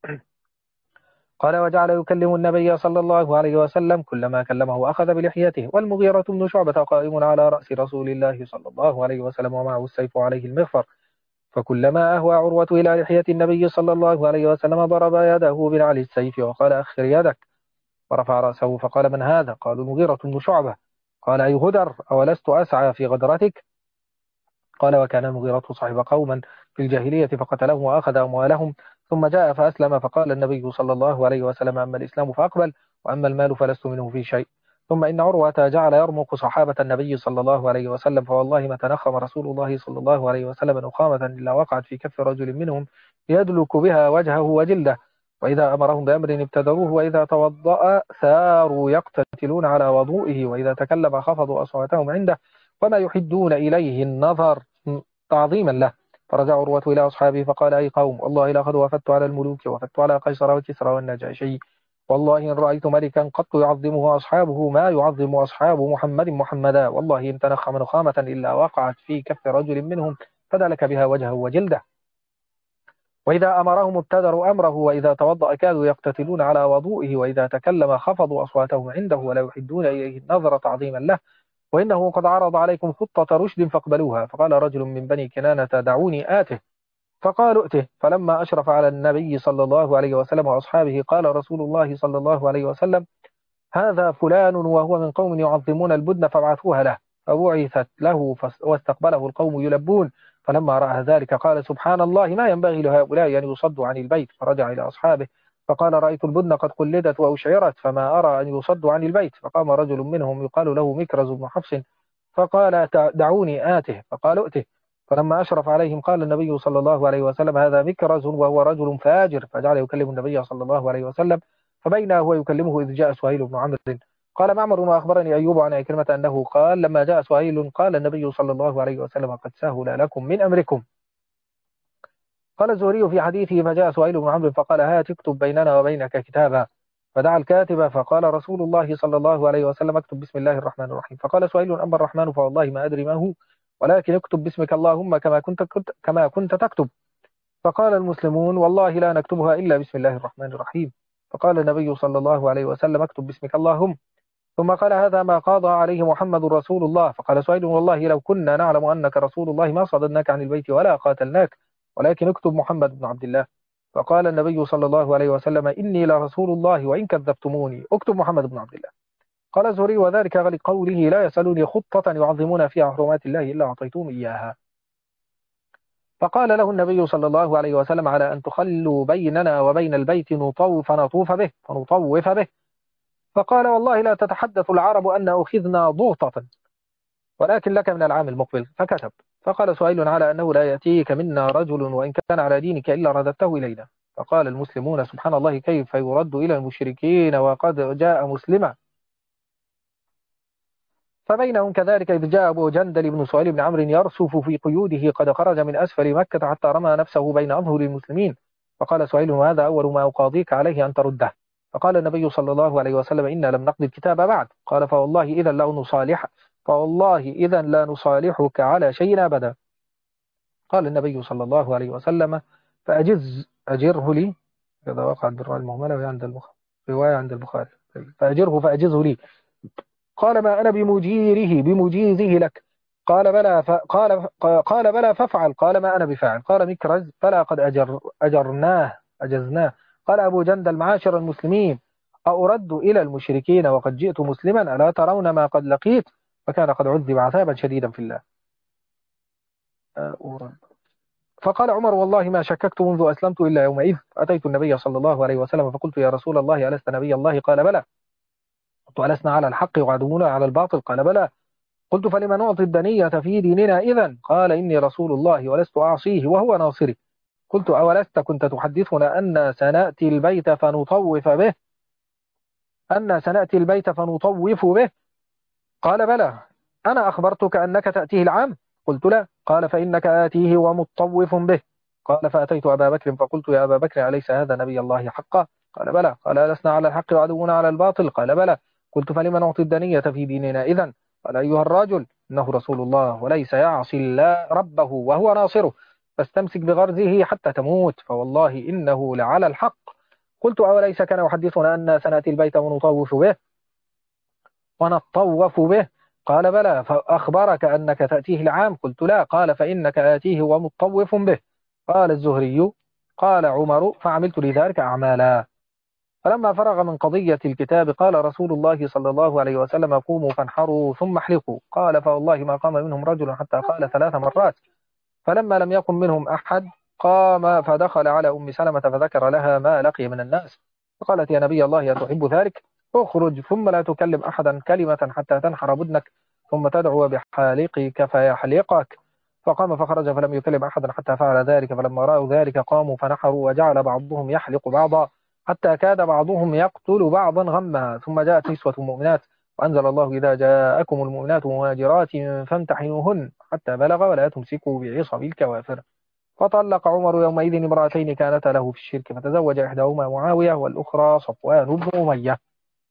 Speaker 2: قال وجعل يكلم النبي صلى الله عليه وسلم كلما كلمه أخذ بلحيته. والمغيرة بن شعبة قائم على رأس رسول الله صلى الله عليه وسلم ومعه السيف عليه المغفر، فكلما أهوى عروة إلى لحية النبي صلى الله عليه وسلم ضرب يده بنعل السيف وقال أخر يدك، ورفع رأسه فقال من هذا؟ قالوا المغيرة بن شعبة. قال أي غدر أولست أسعى في غدرتك؟ قال وكان المغيرة صاحب قوما في الجاهلية فقتلهم وأخذ أموالهم، ثم جاء فأسلم، فقال النبي صلى الله عليه وسلم أما الإسلام فأقبل، وأما المال فلست منه في شيء. ثم إن عروة جعل يرمق صحابة النبي صلى الله عليه وسلم، فوالله ما تنخم رسول الله صلى الله عليه وسلم نخامة إلا وقعت في كف رجل منهم يدلك بها وجهه وجلده، وإذا أمرهم بأمر ابتدروه، وإذا توضأ ثاروا يقتتلون على وضوئه، وإذا تكلم خفضوا أصواتهم عنده، وما يحدون إليه النظر تعظيما له. فرجع عروة إلى أصحابه فقال أي قوم والله لقد وفدت على الملوك وفدت على قيصر وكسرى والنجاشي، والله إن رأيت ملكا قط يعظمه أصحابه ما يعظم أصحاب محمدا، والله إن تنخم نخامة إلا وقعت في كف رجل منهم فدلك بها وجهه وجلده، وإذا أمرهم ابتدروا أمره، وإذا توضأ كادوا يقتتلون على وضوئه، وإذا تكلم خفضوا أصواتهم عنده ولا يحدون إليه النظر تعظيما له، وإنه قد عرض عليكم خطة رشد فاقبلوها. فقال رجل من بني كنانة دعوني آته، فقالوا ائته. فلما أشرف على النبي صلى الله عليه وسلم وأصحابه قال رسول الله صلى الله عليه وسلم هذا فلان وهو من قوم يعظمون البدن فابعثوها له. فبعثت له واستقبله القوم يلبون، فلما رأى ذلك قال سبحان الله ما ينبغي لهؤلاء أن يصدوا عن البيت، فرجع إلى أصحابه فقال رأيت البدن قد قلدت وأشعرت فما أرى أن يصدوا عن البيت. فقام رجل منهم يقال له مكرز بن حفص فقال دعوني آته، فقالوا ائته. فلما أشرف عليهم قال النبي صلى الله عليه وسلم هذا مكرز وهو رجل فاجر، فجعل يكلم النبي صلى الله عليه وسلم، فبين هو يكلمه إذ جاء سهيل بن عمرو. قال معمر وأخبرني أيوب عن عكرمة أنه قال لما جاء سهيل قال النبي صلى الله عليه وسلم قد سهل لكم من أمركم. قال الزهري في حديثه فجاء سهيل بن عمرو فقال هات اكتب بيننا وبينك كتابا، فدعا الكاتب فقال رسول الله صلى الله عليه وسلم اكتب بسم الله الرحمن الرحيم. فقال سهيل أما الرحمن فوالله ما أدري ما هو، ولكن اكتب باسمك اللهم كما كنت تكتب. فقال المسلمون والله لا نكتبها إلا بسم الله الرحمن الرحيم. فقال النبي صلى الله عليه وسلم اكتب باسمك اللهم. ثم قال هذا ما قاضى عليه محمد رسول الله. فقال سهيل والله لو كنا نعلم أنك رسول الله ما صددناك عن البيت ولا قاتلناك، ولكن اكتب محمد بن عبد الله. فقال النبي صلى الله عليه وسلم إني لرسول الله وإن كذبتموني اكتب محمد بن عبد الله. قال الزهري وذلك لقوله لا يسألوني خطة يعظمون فيها حرمات الله إلا أعطيتهم إياها. فقال له النبي صلى الله عليه وسلم على أن تخلوا بيننا وبين البيت فنطوف به. فقال والله لا تتحدث العرب أن أخذنا ضغطة، ولكن لك من العام المقبل. فكتب. فقال سهيل على أنه لا يأتيك منا رجل وإن كان على دينك إلا رددته إلينا. فقال المسلمون سبحان الله كيف يرد إلى المشركين وقد جاء مسلما. فبينهم كذلك إذ جاء أبو جندل بن سهيل بن عمرو يرسف في قيوده قد خرج من أسفل مكة حتى رمى نفسه بين أظهر المسلمين. فقال سهيل هذا أول ما أقاضيك عليه أن ترده. فقال النبي صلى الله عليه وسلم إنا لم نقضي الكتاب بعد. قال فوالله إذا لا نصالحك على شيء أبدا. قال النبي صلى الله عليه وسلم أجره لي. هذا وقع بالراء المهملة وهي عند البخاري، رواية عند البخاري. فأجزه لي. قال ما أنا بمجيزه لك. قال بلى قال بلى فافعل. قال ما أنا بفاعل. قال مكرز فلا قد أجزناه. قال أبو جندل معاشر المسلمين أرد إلى المشركين وقد جئت مسلما ألا ترون ما قد لقيت. فكان قد عذب عذابا شديدا في الله. أرد. فقال عمر والله ما شككت منذ أسلمت إلا يومئذ. أتيت النبي صلى الله عليه وسلم فقلت يا رسول الله ألست نبي الله؟ قال بلى. قلت ألسنا على الحق وعدونا على الباطل؟ قال بلى. قلت فلما نعطي الدنية في ديننا إذن؟ قال إني رسول الله ولست أعصيه وهو ناصري. قلت أولست كنت تحدثنا أن سنأتي البيت فنطوف به؟ قال بلى. أنا أخبرتك أنك تأتيه العام؟ قلت لا. قال فإنك آتيه ومطوف به. قال فأتيت أبا بكر فقلت يا أبا بكر أليس هذا نبي الله حقا؟ قال بلى. قال لسنا على الحق وعدونا على الباطل؟ قال بلى. قلت فلما نعطي الدنية في ديننا إذن؟ قال أيها الرجل إنه رسول الله وليس يعصي الله ربه وهو ناصره، فاستمسك بغرزه حتى تموت، فوالله إنه لعلى الحق. قلت أوليس كان يحدثنا أن سنأتي البيت ونطوف به؟ قال بلى. فأخبرك أنك تأتيه العام؟ قلت لا. قال فإنك آتيه ومطوف به. قال الزهري قال عمر فعملت لذلك أعمالا. فلما فرغ من قضية الكتاب قال رسول الله صلى الله عليه وسلم قوموا فانحروا ثم احلقوا. قال فوالله ما قام منهم رجل حتى قال 3 مرات. فلما لم يقم منهم أحد قام فدخل على أم سلمة فذكر لها ما لقي من الناس. فقالت يا نبي الله أتحب ذلك؟ اخرج ثم لا تكلم أحدا كلمة حتى تنحر بدنك ثم تدعو بحالقك فيحلقك. فقام فخرج فلم يكلم أحدا حتى فعل ذلك. فلما رأوا ذلك قاموا فنحروا وجعل بعضهم يحلق بعضا حتى كاد بعضهم يقتل بعضا غما. ثم جاءت نسوة مؤمنات وأنزل الله إذا جاءكم المؤمنات مهاجرات فامتحنوهن حتى بلغ ولا تمسكوا بعصم الكوافر. فطلق عمر يومئذ امرأتين كانتا له في الشرك فتزوج إحداهما معاوية والأخرى صفوان بن أمية.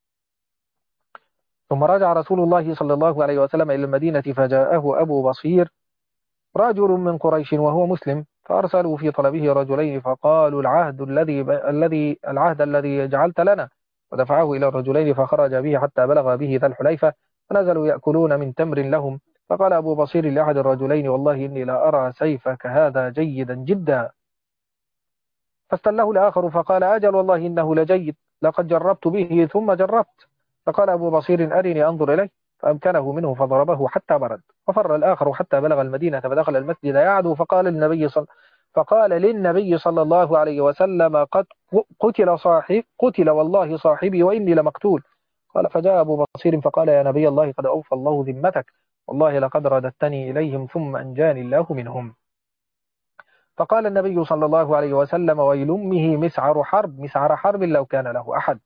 Speaker 2: ثم رجع رسول الله صلى الله عليه وسلم إلى المدينة فجاءه أبو بصير رجل من قريش وهو مسلم، فأرسلوا في طلبه رجلين فقالوا العهد الذي جعلت لنا، ودفعه إلى الرجلين فخرج به حتى بلغ به ذا الحليفة فنزلوا يأكلون من تمر لهم. فقال أبو بصير لأحد الرجلين والله إني لا أرى سيفك هذا جيدا جدا. فاستله الآخر فقال أجل والله إنه لجيد لقد جربت به ثم جربت. فقال أبو بصير أرني أنظر إليه. فأمكنه منه فضربه حتى برد. ففر الآخر حتى بلغ المدينة فدخل المسجد يعدو فقال للنبي صلى الله عليه وسلم قد قتل والله صاحبي وإني لمقتول. قال فجاء أبو بصير فقال يا نبي الله قد أوفى الله ذمتك والله لقد رددتني إليهم ثم أنجاني الله منهم. فقال النبي صلى الله عليه وسلم ويل أمه مسعر حرب لو كان له أحد.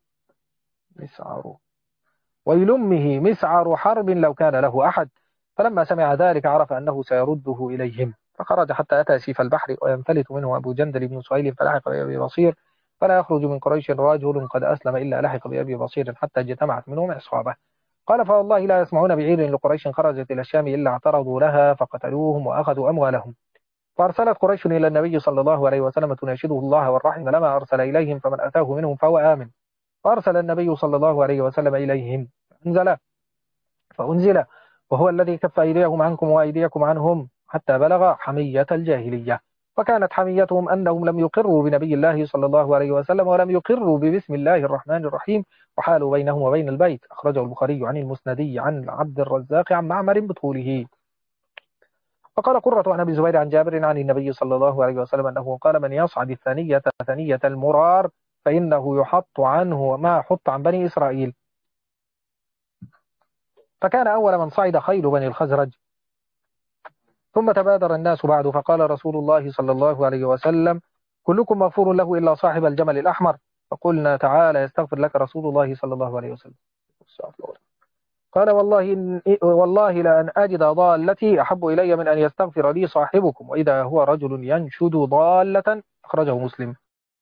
Speaker 2: ويل أمه مسعر حرب لو كان له أحد. فلما سمع ذلك عرف أنه سيرده إليهم فخرج حتى أتى سيف البحر وينفلت منه أبو جندل بن سهيل فلحق بأبي بصير فلا يخرج من قريش رجل قد أسلم إلا لحق بأبي بصير حتى اجتمعت منهم عصابة. قال فوالله لا يسمعون بعير لقريش خرجت إلى الشام إلا اعترضوا لها فقتلوهم وأخذوا أموالهم. فأرسلت قريش إلى النبي صلى الله عليه وسلم تناشده الله والرحم لما أرسل إليهم، فمن أتاه منهم فهو آمن. فأرسل النبي صلى الله عليه وسلم إليهم فأنزل وهو الذي كف أيديهم عنكم وأيديكم عنهم حتى بلغ حمية الجاهلية. وكانت حميتهم أنهم لم يقروا بنبي الله صلى الله عليه وسلم ولم يقروا ببسم الله الرحمن الرحيم، وحالوا بينهم وبين البيت. أخرجه البخاري عن المسندي عن عبد الرزاق عن معمر بطوله. وقال قرة عن أبي زبير عن جابر عن النبي صلى الله عليه وسلم أنه قال: من يصعد الثانية ثنية المرار فإنه يحط عنه ما حط عن بني إسرائيل. فكان أول من صعد خيل بني الخزرج، ثم تبادر الناس بعد، فقال رسول الله صلى الله عليه وسلم: كلكم مغفور له إلا صاحب الجمل الأحمر. فقلنا: تعالى يستغفر لك رسول الله صلى الله عليه وسلم. قال: والله لأن أجد ضالتي أحب إلي من أن يستغفر لي صاحبكم، وإذا هو رجل ينشد ضالة. أخرجه مسلم.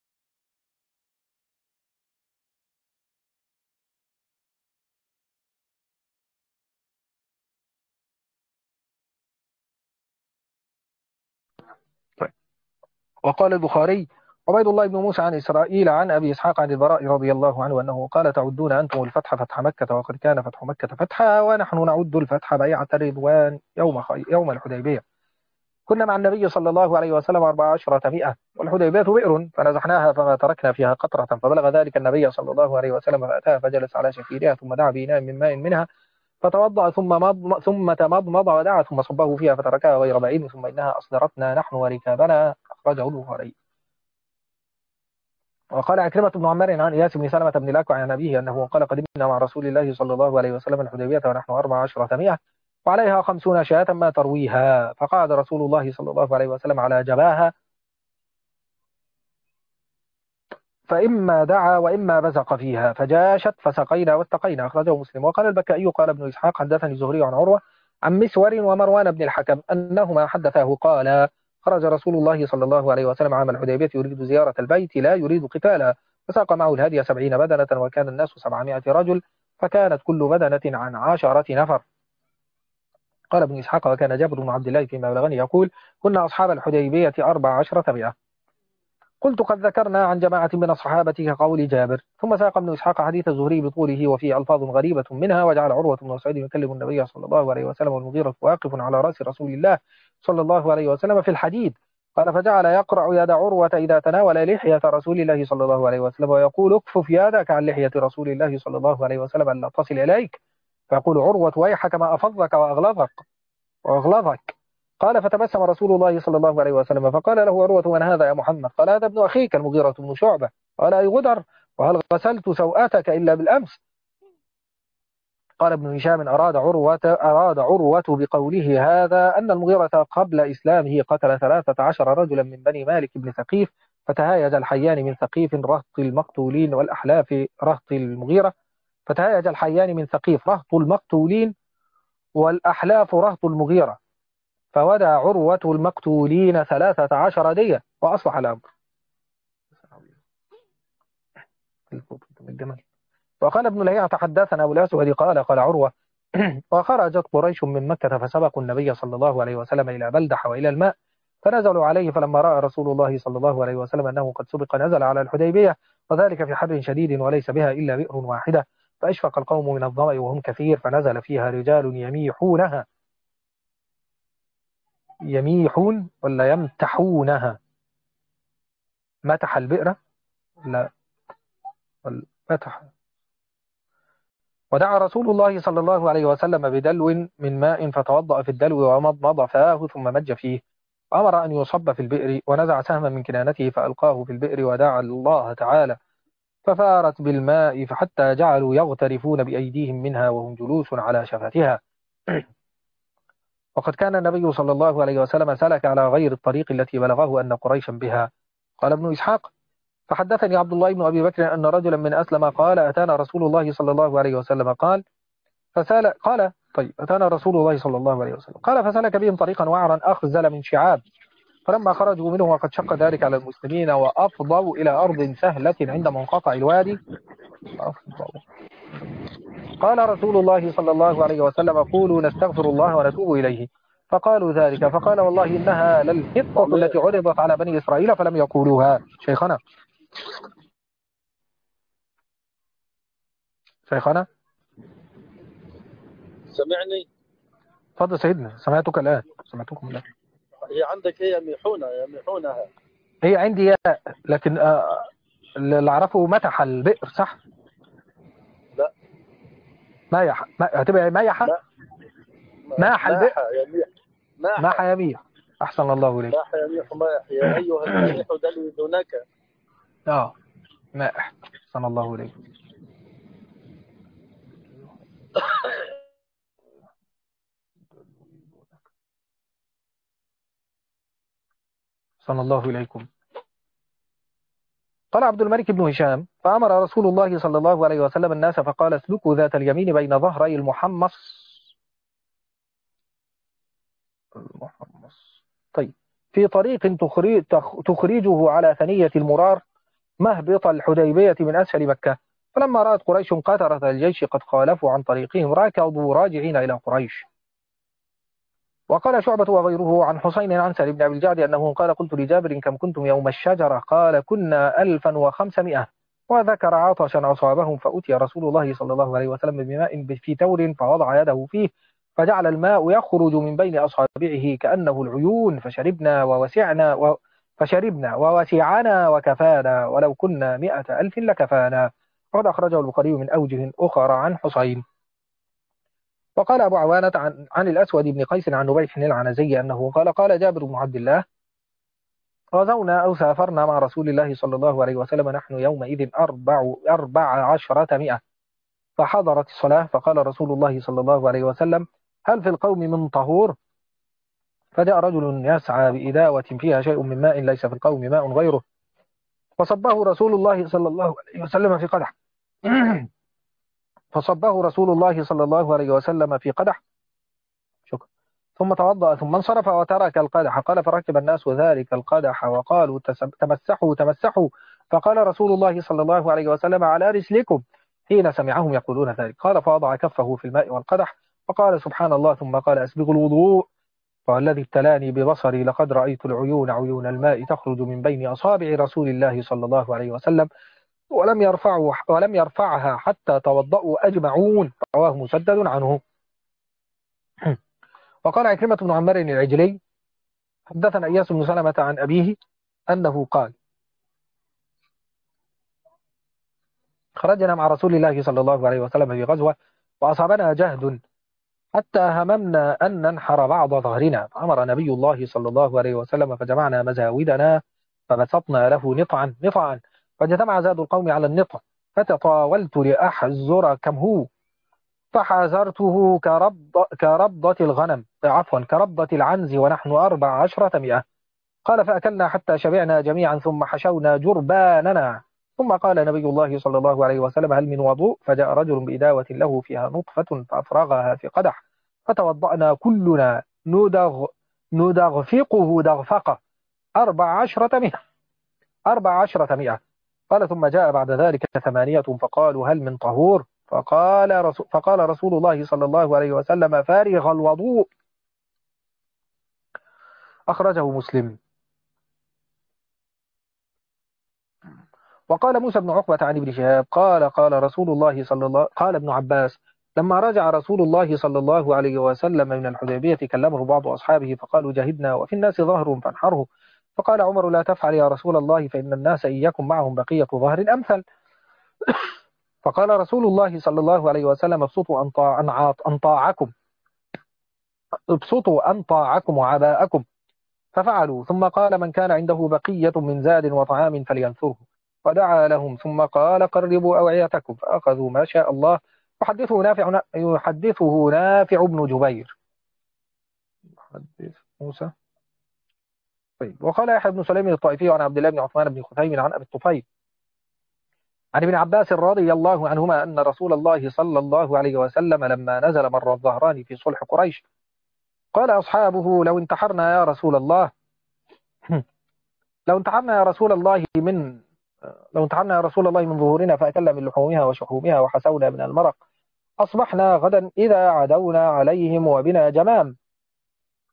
Speaker 2: وقال البخاري: عبيد الله بن موسى عن إسرائيل عن أبي إسحاق عن البراء رضي الله عنه أنه قال: تعدون أنتم الفتح فتح مكة، وقد كان فتح مكة فتحا، ونحن نعد الفتح بيعة الرضوان يوم الحديبية. كنا مع النبي صلى الله عليه وسلم 14 والحديبية بئر فنزحناها فما تركنا فيها قطرة، فبلغ ذلك النبي صلى الله عليه وسلم فأتاها فجلس على شفيرها، ثم دعا بإناء من ماء منها فتوضأ، ثم تمضمض ودعا، ثم صبه فيها فتركها غير بعيد، ثم إنها أصدرتنا نحن وركابنا. أخرجه البخاري. وقال عكرمة بن عمار عن إياس بن سلمة بن الأكوع عن أبيه أنه قال: قدمنا مع رسول الله صلى الله عليه وسلم الحديبية ونحن 14 وعليها 50 شاة ما ترويها، فقعد رسول الله صلى الله عليه وسلم على جباها، فإما دعا وإما بزق فيها فجاشت فسقينا واتقينا. أخرجه مسلم. وقال البكائي قال ابن إسحاق: حدثني زهري عن عروة عن مسور ومروان بن الحكم أنهما حدثاه قال: خرج رسول الله صلى الله عليه وسلم عام الحديبية يريد زيارة البيت لا يريد قتالا، فساق معه الهدي 70 بدنة، وكان الناس 700 رجل، فكانت كل بدنة عن 10 نفر. قال ابن إسحاق: وكان جابر بن عبد الله فيما بلغني يقول: كنا أصحاب الحديبية 14. قلت: قد ذكرنا عن جماعة من الصحابة كقول جابر. ثم ساق ابن إسحاق حديث الزهري بطوله وفيه ألفاظ غريبة منها، وجعل عروة بن مسعود يكلم النبي صلى الله عليه وسلم والمغيرة واقف على رأس رسول الله صلى الله عليه وسلم في الحديد. قال: فجعل يقرع يد عروة إذا تناول لحية رسول الله صلى الله عليه وسلم ويقول: اكفف يدك عن لحية رسول الله صلى الله عليه وسلم أن لا تصل إليك. فيقول عروة: ويحك ما أفضك وأغلظك. قال: فتبسم رسول الله صلى الله عليه وسلم فقال له عروة: من هذا يا محمد؟ قال: هذا ابن أخيك المغيرة بن شعبة. قال: أي غدر؟ وهل غسلت سوءتك إلا بالأمس؟ قال ابن هشام: أراد عروة بقوله هذا أن المغيرة قبل إسلامه قتل 13 رجلا من بني مالك بن ثقيف، فتهايج الحيان من ثقيف رهط المقتولين والأحلاف رهط المغيرة، فتهايج الحيان من ثقيف رهط المقتولين والأحلاف رهط المغيرة، فودع عروة المقتولين 13 دية، وأصلح الأمر. وقال ابن لهيعة: حدثنا أبو الأسود قال عروة: وخرجت قريش من مكة فسبقوا النبي صلى الله عليه وسلم إلى بلدح وإلى الماء، فنزلوا عليه، فلما رأى رسول الله صلى الله عليه وسلم أنه قد سبق نزل على الحديبية، وذلك في حر شديد وليس بها إلا بئر واحدة، فأشفق القوم من الظمأ وهم كثير، فنزل فيها رجال يميحون ولا يمتحونها، متح البئر لا فتح. ودعا رسول الله صلى الله عليه وسلم بدلو من ماء فتوضأ في الدلو ومضمض فاه ثم مج فيه، وأمر أن يصب في البئر، ونزع سهما من كنانته فألقاه في البئر، ودعا الله تعالى ففارت بالماء حتى جعلوا يغترفون بأيديهم منها وهم جلوس على شفتها. وقد كان النبي صلى الله عليه وسلم سلك على غير الطريق التي بلغه أن قريشا بها. قال ابن إسحاق: فحدثني عبد الله بن أبي بكر أن رجلا من أسلم قال: أتانا رسول الله صلى الله عليه وسلم أتانا رسول الله صلى الله عليه وسلم فسلك بهم طريقا وعرا أخزل من شعاب، فلما خرجوا منه وقد شق ذلك على المسلمين وأفضوا إلى أرض سهلة عند منقطع الوادي، قال رسول الله صلى الله عليه وسلم: قولوا نستغفر الله ونتوب إليه. فقالوا ذلك، فقال والله إنها للحطة التي عرضت على بني إسرائيل فلم يقولوها. شيخنا
Speaker 1: سمعني.
Speaker 2: تفضل سيدنا، سمعتك الآن، سمعتكم الآن.
Speaker 1: هي عندك هي يميحونها.
Speaker 2: هي عندي ياء، لكن اللي أعرفه متح البئر، صح؟
Speaker 1: لا،
Speaker 2: هتبقى ميحة. ماح البئر.
Speaker 1: يميح.
Speaker 2: ماح يميح. أحسن الله إليك.
Speaker 1: ماح يميح ماح يا أيها المليح دلي دونك.
Speaker 2: مائح. أحسن الله إليك. أحسن الله إليكم. قال عبد الملك بن هشام: فأمر رسول الله صلى الله عليه وسلم الناس فقال: اسلكوا ذات اليمين بين ظهري المحمص. طيب، في طريق تخرجه على ثنية المرار مهبط الحديبية من أسفل مكة. فلما رأت قريش قاترة الجيش قد خالفوا عن طريقهم ركضوا راجعين إلى قريش. وقال شعبة وغيره عن حسين عن سالم بن أبي الجعد أنه قال: قلت لجابر: كم كنتم يوم الشجرة؟ قال: كنا 1500. وذكر عطشا أصابهم فأتي رسول الله صلى الله عليه وسلم بماء في تور فوضع يده فيه فجعل الماء يخرج من بين أصابعه كأنه العيون فشربنا ووسعنا وكفانا ولو كنا 100,000 لكفانا. وقد أخرجه البخاري من أوجه أخرى عن حسين. وقال أبو عوانة عن الأسود بن قيس عن نبيح العنزي أنه قال: قال جابر بن عبد الله: غزونا أو سافرنا مع رسول الله صلى الله عليه وسلم نحن يومئذ 14 فحضرت الصلاة فقال رسول الله صلى الله عليه وسلم: هل في القوم من طهور؟ فجاء رجل يسعى بإداوة فيها شيء من ماء ليس في القوم ماء غيره فصبه رسول الله صلى الله عليه وسلم في قدح فصبه رسول الله صلى الله عليه وسلم في قدح شكرا ثم توضأ ثم انصرف وترك القدح. قال: فركب الناس ذلك القدح وقالوا: تمسحوا. فقال رسول الله صلى الله عليه وسلم: على رسلكم، حين سمعهم يقولون ذلك. قال: فوضع كفه في الماء والقدح وقال: سبحان الله، ثم قال: أسبغ الوضوء. فالذي ابتلاني ببصري لقد رأيت العيون عيون الماء تخرج من بين أصابع رسول الله صلى الله عليه وسلم ولم يرفعها حتى توضأوا أجمعون. رواه مسدد عنه. وقال عكرمة بن عمار العجلي: حدثنا إياس بن سلمة عن أبيه أنه قال: خرجنا مع رسول الله صلى الله عليه وسلم في غزوة وأصابنا جهد حتى هممنا أن ننحر بعض ظهرنا فأمر نبي الله صلى الله عليه وسلم فجمعنا مزاودنا فبسطنا له نطعا فاجتمع زاد القوم على النطع فتطاولت لأحزر كم هو فحازرته كربضة الغنم كربضة العنز ونحن 14 قال: فأكلنا حتى شبعنا جميعا ثم حشونا جرباننا ثم قال نبي الله صلى الله عليه وسلم: هل من وضوء؟ فجاء رجل بإداوة له فيها نطفة فأفرغها في قدح فتوضأنا كلنا ندغفقه دغفقة 14 قال: ثم جاء بعد ذلك 8 فقالوا: هل من طهور؟ فقال رسول الله صلى الله عليه وسلم: فارغ الوضوء. أخرجه مسلم. وقال موسى بن عقبة عن ابن شهاب قال ابن عباس: لما رجع رسول الله صلى الله عليه وسلم من الحديبية كلمه بعض أصحابه فقالوا: جهدنا وفي الناس ظهر فانحره. فقال عمر: لا تفعل يا رسول الله، فإن الناس إن يكن معهم بقية ظهر أمثل. فقال رسول الله صلى الله عليه وسلم: ابسطوا أنطاعكم وعباءكم. ففعلوا. ثم قال: من كان عنده بقية من زاد وطعام فلينثره. ودعا لهم ثم قال: قربوا أوعيتكم. فأخذوا ما شاء الله. يحدثه نافع بن جبير. موسى. طيب. وقال يحيى بن سليم الطائفي عن عبد الله بن عثمان بن خثيم عن أبي الطفيل عن ابن عباس رضي الله عنهما أن رسول الله صلى الله عليه وسلم لما نزل مر الظهران في صلح قريش قال أصحابه: لو انتحرنا يا رسول الله من ظهورنا فأكلنا من لحومها وشحومها وحسونا من المرق أصبحنا غدا إذا عدونا عليهم وبنا جمام.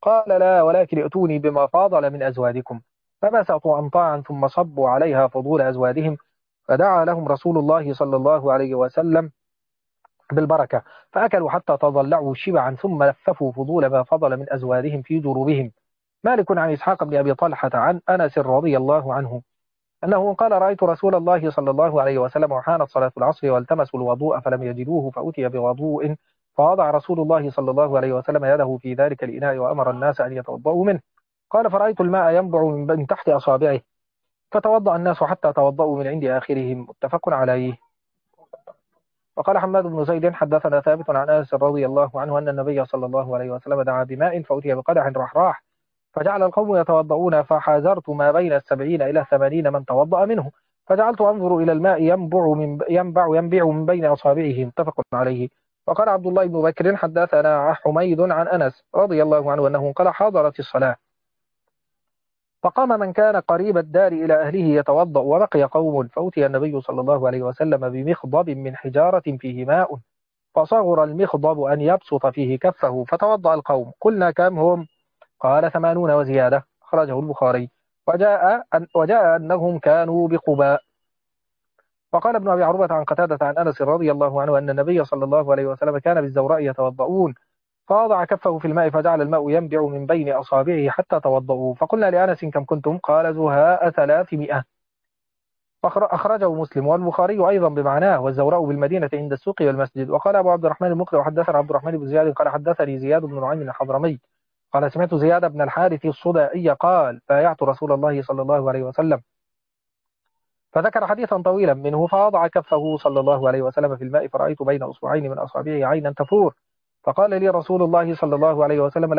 Speaker 2: قال لا، ولكن ائتوني بما فاضل من أزواجكم. فبسطوا أمطاعا ثم صبوا عليها فضول أزواجهم، فدعا لهم رسول الله صلى الله عليه وسلم بالبركة، فأكلوا حتى تضلعوا شبعا، ثم لففوا فضول ما فضل من أزواجهم في جروبهم. مالك عن إسحاق بن أبي طلحة عن أنس رضي الله عنه أنه قال رأيت رسول الله صلى الله عليه وسلم وحانت صلاة العصر والتمسوا الوضوء فلم يجدوه، فأتي بوضوء، فوضع رسول الله صلى الله عليه وسلم يده في ذلك الإناء وأمر الناس أن يتوضؤوا منه. قال فرأيت الماء ينبع من تحت أصابعه، فتوضأ الناس حتى توضؤوا من عند آخرهم. متفق عليه. وقال حماد بن زيد حدثنا ثابت عن أنس رضي الله عنه أن النبي صلى الله عليه وسلم دعا بماء فأتي بقدح رحراح، فجعل القوم يتوضؤون، فحازرت ما بين 70 إلى 80 من توضأ منه، فجعلت أنظر إلى الماء ينبع من بين أصابعه. متفق عليه. وقال عبد الله بن بكر حدثنا حميد عن أنس رضي الله عنه أنه قال حضرت الصلاة، فقام من كان قريب الدار إلى أهله يتوضأ، وبقي قوم، فأتي النبي صلى الله عليه وسلم بمخضب من حجارة فيه ماء، فصغر المخضب أن يبسط فيه كفه، فتوضأ القوم. قلنا كم هم؟ قال 80 وزيادة. أخرجه البخاري. وجاء أنهم كانوا بقباء. وقال ابن أبي عروبة عن قتادة عن أنس رضي الله عنه أن النبي صلى الله عليه وسلم كان بالزوراء يتوضؤون، فوضع كفه في الماء فجعل الماء ينبع من بين أصابعه حتى توضؤوا. فقلنا لأنس كم كنتم؟ قال زهاء 300. أخرجه مسلم والبخاري أيضا بمعناه، والزوراء بالمدينة عند السوق والمسجد. وقال أبو عبد الرحمن المقري وحدثنا عبد الرحمن بن زياد قال حدثني زياد بن نعيم الحضرمي قال سمعت زياد بن الحارث الصدائي قال بايعت رسول الله صلى الله عليه وسلم، فذكر حديثا طويلا منه، فوضع كفه صلى الله عليه وسلم في الماء، فرأيت بين أصبعين من أصابعه عينا تفور، فقال لي رسول الله صلى الله عليه وسلم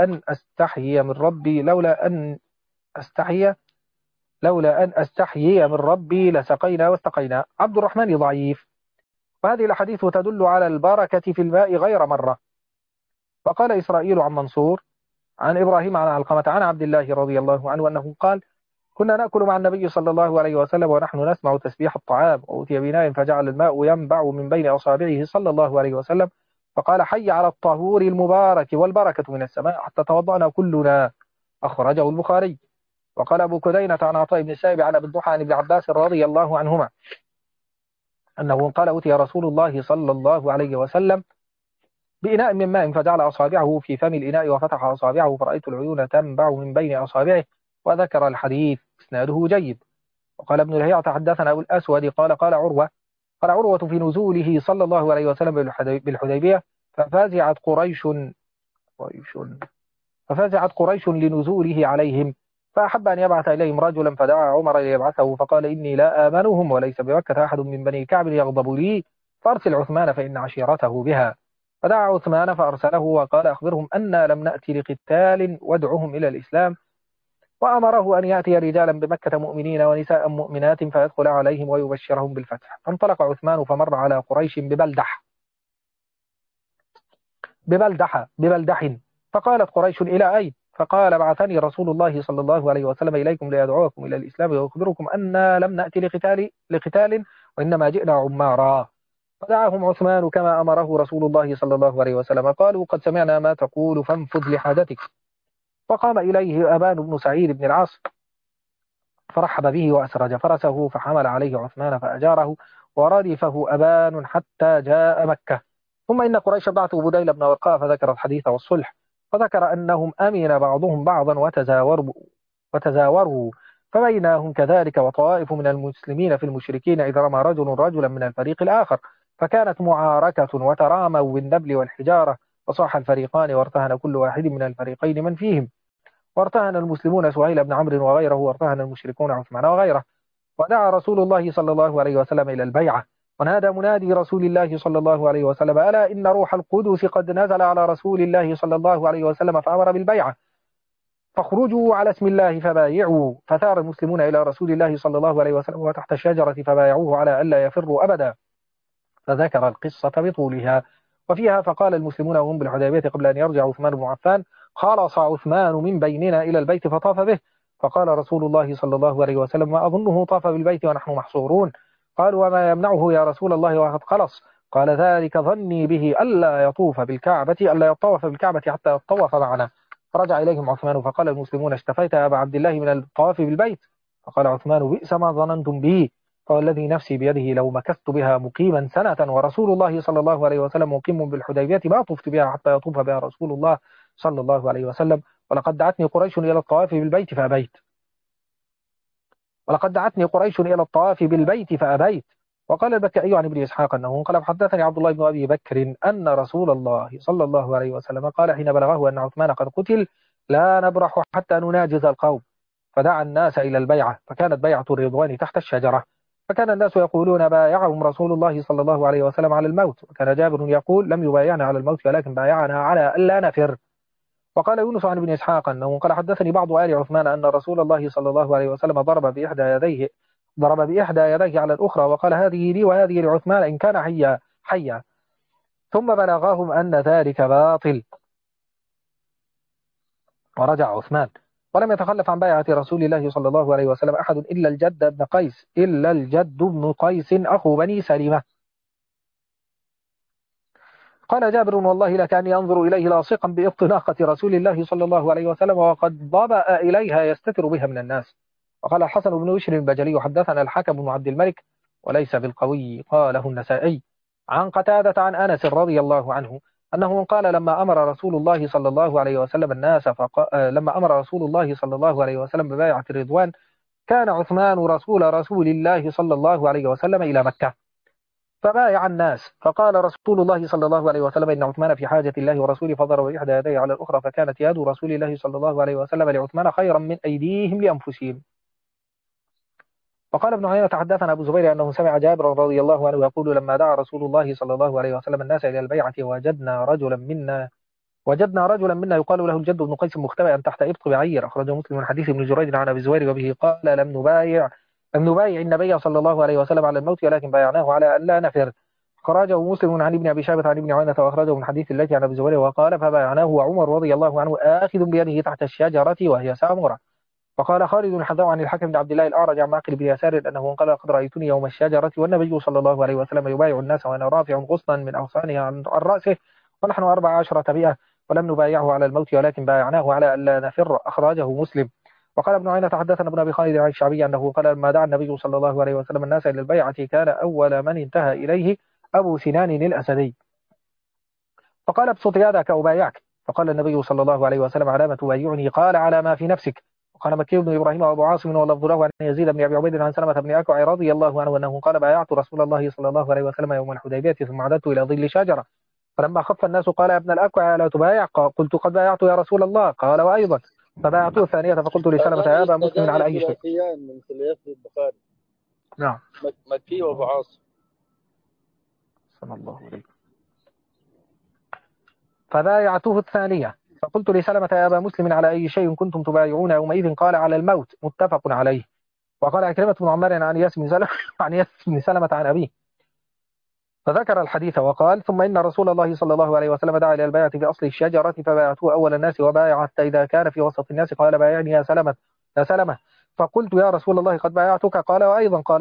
Speaker 2: لولا أن أستحيي من ربي لسقينا واستقينا. عبد الرحمن ضعيف، وهذه الأحاديث تدل على البركة في الماء غير مرة. وقال إسرائيل عن منصور عن إبراهيم عن علقمة عن عبد الله رضي الله عنه أنه قال كنا نأكل مع النبي صلى الله عليه وسلم ونحن نسمع تسبيح الطعام، وأتي بناء فجعل الماء ينبع من بين أصابعه صلى الله عليه وسلم، فقال حي على الطهور المبارك والبركة من السماء، حتى توضأنا كلنا. أخرجه البخاري. وقال أبو كدينة عن عطاء بن السائب عن أبي الضحى عن ابن عباس رضي الله عنهما أنه قال أتي رسول الله صلى الله عليه وسلم بإناء من ماء، فجعل أصابعه في فم الإناء وفتح أصابعه، فرأيت العيون تنبع من بين أصابعه. وذكر الحديث إسناده جيد. وقال ابن لهيعة حدثنا أبو الأسود قال عروة في نزوله صلى الله عليه وسلم بالحديبية، ففزعت قريش لنزوله عليهم، فأحب أن يبعث إليهم رجلا، فدعا عمر ليبعثه، فقال إني لا آمنهم وليس بمكة أحد من بني كعب يغضب لي، فأرسل عثمان فإن عشيرته بها. فدعا عثمان فأرسله وقال أخبرهم أنا لم نأتي لقتال وادعهم إلى الإسلام، وأمره أن يأتي رجالا بمكة مؤمنين ونساء مؤمنات فيدخل عليهم ويبشرهم بالفتح. فانطلق عثمان فمر على قريش ببلدح، فقالت قريش إلى أين؟ فقال بعثني رسول الله صلى الله عليه وسلم إليكم ليدعوكم إلى الإسلام ويخبركم أننا لم نأتي لقتال وإنما جئنا عمارا. فدعاهم عثمان كما أمره رسول الله صلى الله عليه وسلم. قالوا قد سمعنا ما تقول فانفذ لحاجتك. فقام إليه أبان بن سعيد بن العاص فرحب به وأسرج فرسه، فحمل عليه عثمان فأجاره، وردفه أبان حتى جاء مكة. ثم إن قريش بعثوا بديل بن ورقاء فذكر الحديث والصلح، فذكر أنهم أمن بعضهم بعضا وتزاوروا فبينهم كذلك وطوائف من المسلمين في المشركين، إذ رمى رجل رجلا من الفريق الآخر، فكانت معاركة وتراموا بالنبل والحجارة، وصاح الفريقان وارتهن كل واحد من الفريقين من فيهم، وارتهن المسلمون سهيل بن عمرو وغيره، وارتهن المشركون عثمان وغيره. ودعا رسول الله صلى الله عليه وسلم إلى البيعة، ونادى منادي رسول الله صلى الله عليه وسلم ألا إن روح القدس قد نزل على رسول الله صلى الله عليه وسلم فأمر بالبيعة، فاخرجوا على اسم الله فبايعوا. فثار المسلمون إلى رسول الله صلى الله عليه وسلم وتحت الشجرة فبايعوه على ألا يفروا أبدا، فذكر القصة بطولها. وفيها فقال المسلمون وهم بالحديبية قبل أن يرجع عثمان بن عفان خلص عثمان من بيننا إلى البيت فطاف به، فقال رسول الله صلى الله عليه وسلم ما أظنه طاف بالبيت ونحن محصورون. قالوا وما يمنعه يا رسول الله وقد خلص؟ قال ذلك ظني به ألا يطوف بالكعبة حتى يطوف معنا. فرجع إليهم عثمان فقال المسلمون اشتفيت يا أبا عبد الله من الطواف بالبيت؟ فقال عثمان بئس ما ظننتم به، فوالذي نفسي بيده لو مكثت بها مقيما سنة ورسول الله صلى الله عليه وسلم مقيم بالحديبية ما طفت بها حتى يطوف بها رسول الله صلى الله عليه وسلم، ولقد دعتني قريش إلى الطواف بالبيت فأبيت. ولقد دعتني قريش إلى الطواف بالبيت فأبيت. وقال البكائي عن ابن إسحاق أنه قال حدثني عبد الله بن أبي بكر أن رسول الله صلى الله عليه وسلم قال حين بلغه أن عثمان قد قتل لا نبرح حتى نناجز القوم، فدعا الناس إلى البيعة، فكانت بيعة الرضوان تحت الشجرة، فكان الناس يقولون بايعهم رسول الله صلى الله عليه وسلم على الموت، وكان جابر يقول لم يبايعنا على الموت ولكن بايعنا على ألا نفر. وقال يونس عن ابن إسحاق أنه قال حدثني بعض آل عثمان أن رسول الله صلى الله عليه وسلم ضرب بإحدى يديه على الأخرى وقال هذه لي وهذه لعثمان إن كان حيا، ثم بلغهم أن ذلك باطل ورجع عثمان، ولم يتخلف عن بيعة رسول الله صلى الله عليه وسلم أحد إلا الجد بن قيس أخو بني سلمة. قال جابر والله لكأني أنظر إليه لاصقا بإبط ناقة رسول الله صلى الله عليه وسلم وقد ضبأ إليها يستتر بها من الناس. وقال الحسن بن بشر البجلي حدثنا الحكم بن عبد الملك وليس بالقوي قاله النسائي عن قتادة عن أنس رضي الله عنه أنه قال لما أمر رسول الله صلى الله عليه وسلم ببيعة الرضوان كان عثمان رسول الله صلى الله عليه وسلم إلى مكة فبايع الناس، فقال رسول الله صلى الله عليه وسلم إن عثمان في حاجة الله ورسوله، فضرب إحدى يديه على الأخرى، فكانت يد رسول الله صلى الله عليه وسلم لعثمان خيرا من أيديهم لأنفسهم. وقال ابن عيينة حدثنا أبو زبير أنه سمع جابر رضي الله عنه يقول لما دعا رسول الله صلى الله عليه وسلم الناس إلى البيعة وجدنا رجلا منا يقال له الجد بن قيس مختبئا تحت إبط بعير، أخرجه مسلم من حديث ابن جريج عن أبي زبير وبه قال لم نبايع النبي صلى الله عليه وسلم على الموت ولكن بايعناه على أن لا نفر. أخرجه مسلم عن ابن أبي شيبة عن ابن عيينة وأخرجه من حديث التي عن أبي زبير وقال فبايعناه وعمر رضي الله عنه آخذ بيده تحت الشجرة وهي سامرة. وقال خالد الحذاء عن الحكم بن عبد الله الأعرج عن معقل بن يسار أنه قال لقد رأيتني يوم الشجرة والنبي صلى الله عليه وسلم يبايع الناس وأنا رافع غصنا من أغصانه عن رأسه ونحن 14 بيئة ولم نبايعه على الموت ولكن بايعناه على ألا نفر. أخرجه مسلم. وقال ابن عيينة حدثنا ابن أبي خالد عن الشعبي أنه قال لما دعا النبي صلى الله عليه وسلم الناس إلى البيعة كان أول من انتهى إليه أبو سنان الأسدي فقال ابسط يدك أبايعك، فقال النبي صلى الله عليه وسلم على ما تبايعني؟ قال على ما في نفسك. وقال مكي بن إبراهيم وأبو عاصم واللفظ له عن يزيد بن أبي عبيد عن سلمة بن أكوع رضي الله عنه أنه قال بايعت رسول الله صلى الله عليه وسلم يوم الحديبية ثم عددت إلى ظل شجرة فلما خف الناس قال يا ابن الأكوع لا تبايع؟ قلت قد بايعت يا رسول الله. قال وأيضا فبايعته الثانية فقلت لسلمة يا أبا مسلم على أي شيء؟
Speaker 1: من خليات البخاري.
Speaker 2: نعم.
Speaker 1: مكي وأبو عاصم.
Speaker 2: صلى الله عليه. فبايعته الثانية فقلت لسلمة يا أبا مسلم على أي شيء كنتم تبايعون يومئذ؟ قال على الموت. متفق عليه. وقال عكرمة بن عمار عن ياس بن سلمة عن أبيه فذكر الحديث وقال ثم إن رسول الله صلى الله عليه وسلم دعا إلى البيعة في أصل الشجرة فبايعته أول الناس وبايع حتى إذا كان في وسط الناس قال بايعني يا سلمة فقلت يا رسول الله قد بايعتك. قال وأيضا قال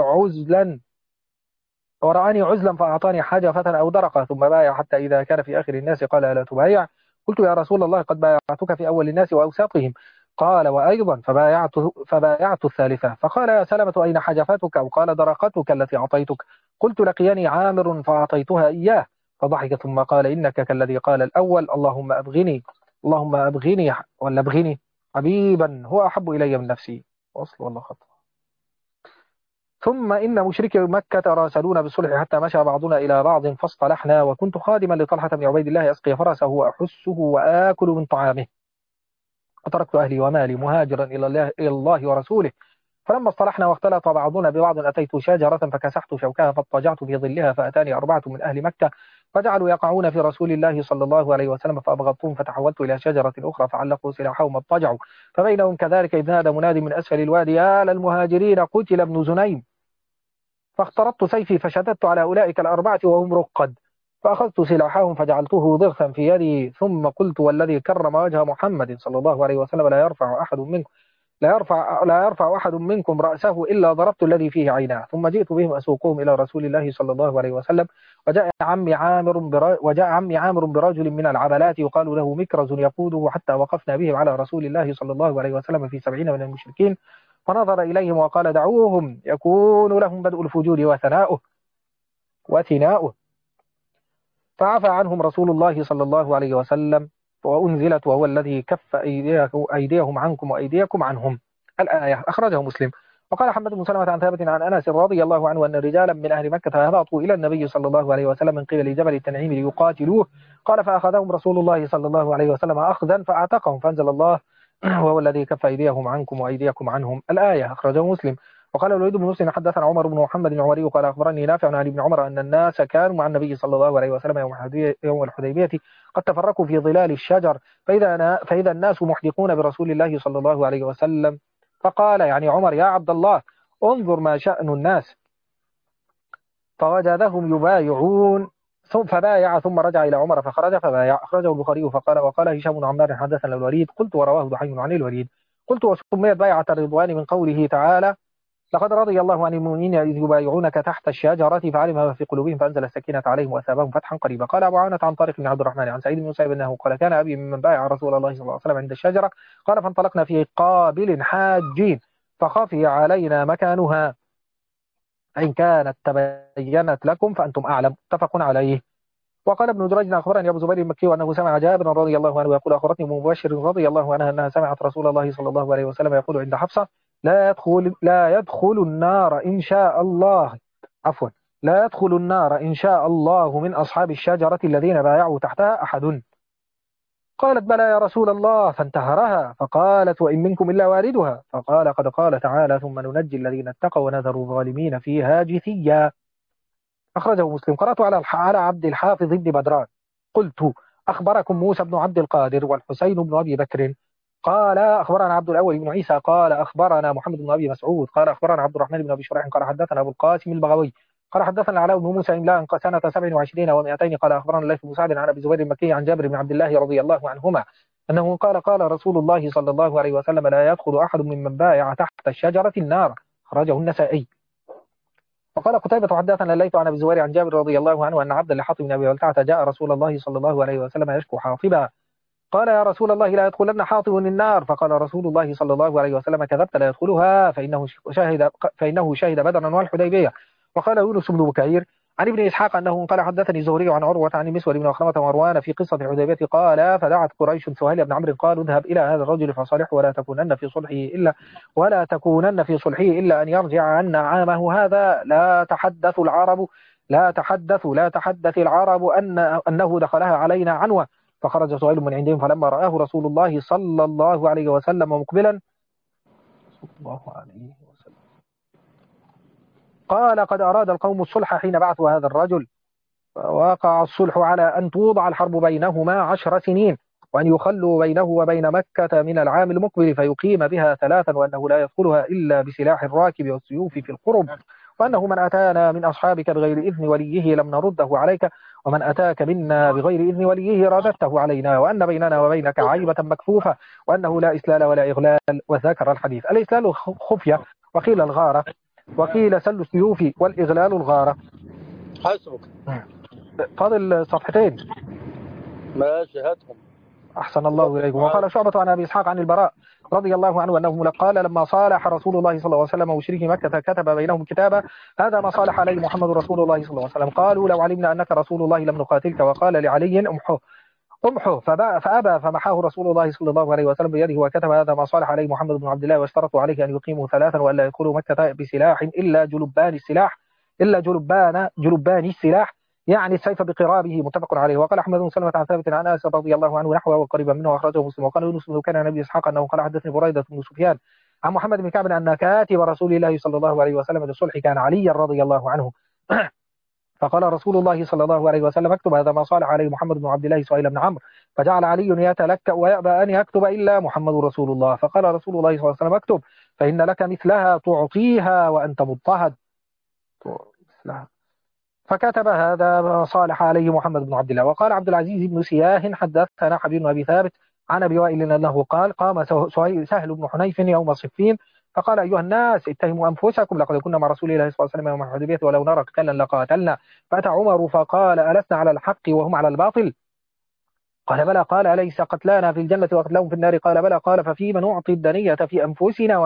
Speaker 2: ورآني عزلا فأعطاني حاجفة أو درقة ثم بايع حتى إذا كان في آخر الناس قال لا تبايع. قلت يا رسول الله قد بايعتك في أول الناس وأوساطهم. قال وأيضا فبايعت الثالثة. فقال يا سلمة أين حجفتك؟ أو قال درقتك التي أعطيتك؟ قلت لقيني عامر فأعطيتها إياه فضحك ثم قال إنك كالذي قال الأول اللهم أبغني ولا أبغني حبيبا هو أحب إلي من نفسي. وصل والله خطأ. ثم إن مشركي مكة راسلون بالصلح حتى مشى بعضنا إلى بعض فاصطلحنا وكنت خادما لطلحة بن عبيد الله أسقي فرسه وأحسه وآكل من طعامه وتركت أهلي ومالي مهاجرا إلى الله ورسوله. فلما اصطلحنا واختلط بعضنا ببعض أتيت شجرة فكسحت شوكها فاضطجعت في ظلها فأتاني 4 من أهل مكة فجعلوا يقعون في رسول الله صلى الله عليه وسلم فأبغضتهم فتحولت إلى شجرة أخرى فعلقوا سلاحهم واضطجعوا فبينهم كذلك إذ نادى مناد من أسفل الوادي يا للمهاجرين قتل ابن زنيم فاخترطت سيفي فشددت على أولئك 4 وهم رقد فأخذت سلاحهم فجعلته ضغثا في يدي ثم قلت والذي كرم وجه محمد صلى الله عليه وسلم لا يرفع أحد منكم لا يرفع أحد منكم رأسه إلا ضربت الذي فيه عيناه، ثم جئت بهم أسوقهم إلى رسول الله صلى الله عليه وسلم. وجاء عمي عامر برجل من العبلات يقال له مكرز يقوده، حتى وقفنا بهم على رسول الله صلى الله عليه وسلم في 70 من المشركين، فنظر إليهم وقال دعوهم يكون لهم بدء الفجور وثناؤه. فعفى عنهم رسول الله صلى الله عليه وسلم، وأنزلت وهو الذي كف أيديهم عنكم وأيديكم عنهم، الآية. أخرجه مسلم. وقال حمد بن سلمة عن ثابت عن أنس رضي الله عنه أن رجالا من أهل مكة هبطوا إلى النبي صلى الله عليه وسلم من قبل جبل التنعيم ليقاتلوه، قال فأخذهم رسول الله صلى الله عليه وسلم أخذا فأعتقهم، فأنزل الله وهو الذي كف أيديهم عنكم وأيديكم عنهم، الآية. أخرجه مسلم. وقال الوليد بن مسلم حدثنا عمر بن محمد العمري قال أخبرني نافع عن علي بن عمر أن الناس كانوا مع النبي صلى الله عليه وسلم يوم الحديبية قد تفرقوا في ظلال الشجر، فإذا الناس محدقون برسول الله صلى الله عليه وسلم، فقال يعني عمر يا عبد الله انظر ما شأن الناس، فوجدهم يبايعون فبايع ثم رجع إلى عمر فخرج فبايع. أخرجه البخاري. وقال هشام بن عمار حدثنا الوليد قلت ورواه ضحي عن الوليد قلت وسميت بيعة الرضوان من قوله تعالى لقد رضي الله عن المؤمنين إذ يبايعونك تحت الشجرة فعلم ما في قلوبهم فأنزل السكينة عليهم وأثابهم فتحا قريبا. قال أبو عوانة عن طارق بن عبد الرحمن عن سعيد بن مسيب أنه قال كان أبي ممن بايع رسول الله صلى الله عليه وسلم عند الشجرة، قال فانطلقنا في قابل حاجين فخفي علينا مكانها، فإن كانت تبينت لكم فأنتم أعلم، متفق عليه. وقال ابن جريج أخبرني أبو زبير المكي أنه سمع جابر رضي الله عنه يقول أخبرتني أم مبشر رضي الله عنها أنها سمعت رسول الله صلى الله عليه وسلم يقول عند حفصة لا يدخل النار إن شاء الله عفوا لا يدخل النار إن شاء الله من أصحاب الشجرة الذين بايعوا تحتها أحد. قالت بلى يا رسول الله، فانتهرها فقالت وإن منكم إلا واردها، فقال قد قال تعالى ثم ننجي الذين اتقوا ونذر الظالمين فيها جثيا. أخرجه مسلم. قرأت على عبد الحافظ بن بدران قلت أخبركم موسى بن عبد القادر والحسين بن أبي بكر قال أخبرنا عبد الأول بن عيسى قال أخبرنا محمد بن أبي مسعود قال أخبرنا عبد الرحمن بن أبي شريح قال حدثنا أبو القاسم البغوي قال حدثنا علاء بن موسى إملاء سنة 27 و200 قال أخبرنا الليث بن سعد عن أبي زبير المكي عن جابر بن عبد الله رضي الله عنهما أنه قال رسول الله صلى الله عليه وسلم لا يدخل أحد ممن بايع تحت الشجرة النار. خرجه النسائي. وقال قتيبة حدثنا الليث عن ابي الزبير عن جابر رضي الله عنه ان عبد لحاطب بن ابي بلتعة جاء رسول الله صلى الله عليه وسلم يشكو حاطبا، قال يا رسول الله لا يدخلن حاطب النار، فقال رسول الله صلى الله عليه وسلم كذبت لا يدخلها فإنه شهد بدرا والحديبية. وقال يونس بن بكير عن ابن إسحاق أنه قال حدثني الزهري عن عروة عن مسور بن مخرمة ومروان في قصة الحديبية قال فدعت قريش سهيل بن عمرو قالوا اذهب إلى هذا الرجل فصالحه ولا تكونن في صلحه إلا أن يرجع عنا عامه هذا. لا تحدث العرب أنه دخلها علينا عنوة. فخرج سهيل من عندهم فلما رآه رسول الله صلى الله عليه وسلم مقبلا قال قد أراد القوم الصلح حين بعثوا هذا الرجل، فوقع الصلح على أن توضع الحرب بينهما 10 سنين وأن يخلوا بينه وبين مكة من العام المقبل فيقيم بها 3 وأنه لا يدخلها إلا بسلاح الراكب والسيوف في القرب، وأنه من أتانا من أصحابك بغير إذن وليه لم نرده عليك ومن أتاك منا بغير إذن وليه رددته علينا، وأن بيننا وبينك عيبة مكفوفة وأنه لا إسلال ولا إغلال. وذكر الحديث. الإسلال خفية وقيل الغارة وقيل سل السيوف والإغلال الغارة.
Speaker 1: حسبك.
Speaker 2: فاضل صفحتين
Speaker 1: ماشي هاتهم.
Speaker 2: أحسن الله إليكم. وقال شعبة عن أبي إسحاق عن البراء رضي الله عنه أنه قال لما صالح رسول الله صلى الله عليه وسلم مشركي مكة كتب بينهم كتابا هذا ما صالح عليه محمد رسول الله صلى الله عليه وسلم. قالوا لو علمنا أنك رسول الله لم نقاتلك، وقال لعلي امحه فأبى فمحاه رسول الله صلى الله عليه وسلم بيده وكتب هذا ما صالح عليه محمد بن عبد الله، واشترطوا عليه أن يقيموا 3 وألا يدخلوا مكة بسلاح إلا جلبان السلاح يعني السيف بقرابه، متفق عليه. وقال أحمد بن سلمة عن ثابت عن أنس رضي الله عنه نحوه وقريبا منه أخرجه مسلم. وقال يونس بن كان عن أبي إسحاق أنه قال حدثني بريدة بن سفيان عن محمد بن كعب أن كاتب رسول الله صلى الله عليه وسلم للصلح كان علي رضي الله عنه فقال رسول الله صلى الله عليه وسلم اكتب هذا ما صالح عليه محمد بن عبد الله سهيل بن عمرو، فجعل علي يتلكأ ويأبى أن يكتب إلا محمد رسول الله، فقال رسول الله صلى الله عليه وسلم اكتب فإن لك مثلها تعطيها وأنت مضطهد. فكتب هذا ما صالح عليه محمد بن عبد الله. وقال عبد العزيز بن سياه حدثنا حبيب بن أبي ثابت عن أبي وائل أنه قال قام سهل بن حنيف يوم صفين فقال أيها الناس اتهموا أنفسكم لقد كنا مع رسول الله صلى الله عليه وسلم يوم الحديبية ولو نرى قتالا لقاتلنا. فأتى عمر فقال ألسنا على الحق وهم على الباطل؟ قال بلى. قال أليس قتلانا في الجنة وقتلهم في النار؟ قال بلى. قال ففيما نعطي الدنية في أنفسنا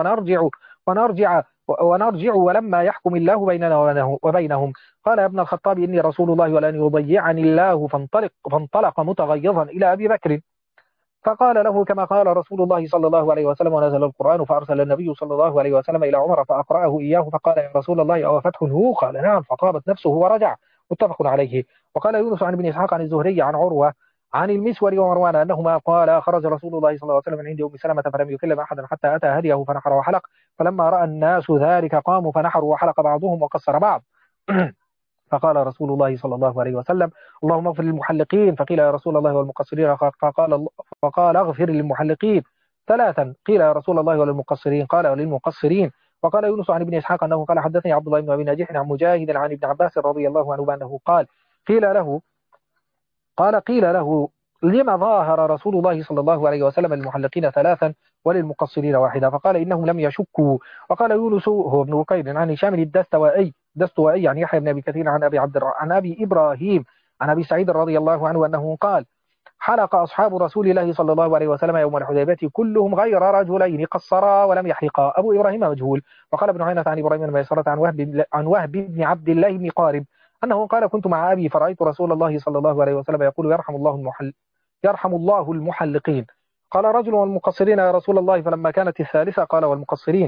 Speaker 2: ونرجع ولما يحكم الله بيننا وبينهم. قال يا ابن الخطاب إني رسول الله ولن يضيعني الله. فانطلق متغيظا إلى أبي بكر فقال له كما قال رسول الله صلى الله عليه وسلم ونزل القرآن. فأرسل النبي صلى الله عليه وسلم إلى عمر فأقرأه إياه فقال يا رسول الله أو فتح هو؟ قال نعم. فطابت نفسه ورجع. متفق عليه. وقال يونس عن ابن إسحاق عن الزهري عن عروة عن المسور ومروان أنهما قال خرج رسول الله صلى الله عليه وسلم من عند أم سلمة فلم يكلم أحدا حتى أتى هديه فنحر وحلق. فلما رأى الناس ذلك قاموا فنحروا وحلق بعضهم وقصر بعض. فقال رسول الله صلى الله عليه وسلم اللهم اغفر للمحلقين. فقيل يا رسول الله والمقصرين؟ فقال اغفر للمحلقين ثلاثا. قيل يا رسول الله وللمقصرين؟ قال وللمقصرين. وقال يونس عن ابن إسحاق أنه قال حدثني عبد الله بن أبي نجيح عن مجاهد عن ابن عباس رضي الله عنه أنه قيل له قيل له لما ظاهر رسول الله صلى الله عليه وسلم المحلقين ثلاثا وللمقصرين واحدا؟ فقال إنهم لم يشكوا. وقال يونس هو ابن بكير عن هشام الدستوائي عن يحيى بن أبي كثير عن أبي إبراهيم عن أبي سعيد رضي الله عنه أنه قال حلق أصحاب رسول الله صلى الله عليه وسلم يوم الحديبية كلهم غير رجلين قصرا ولم يحلقا. أبو إبراهيم مجهول. وقال ابن عيينة عن إبراهيم بن ميسرة عن وهب بن عبد الله بن قارب أنه قال كنت مع أبي فرأيت رسول الله صلى الله عليه وسلم يقول يرحم الله المحلقين. قال رجل والمقصرين يا رسول الله؟ فلما كانت الثالثة قال والمقصرين.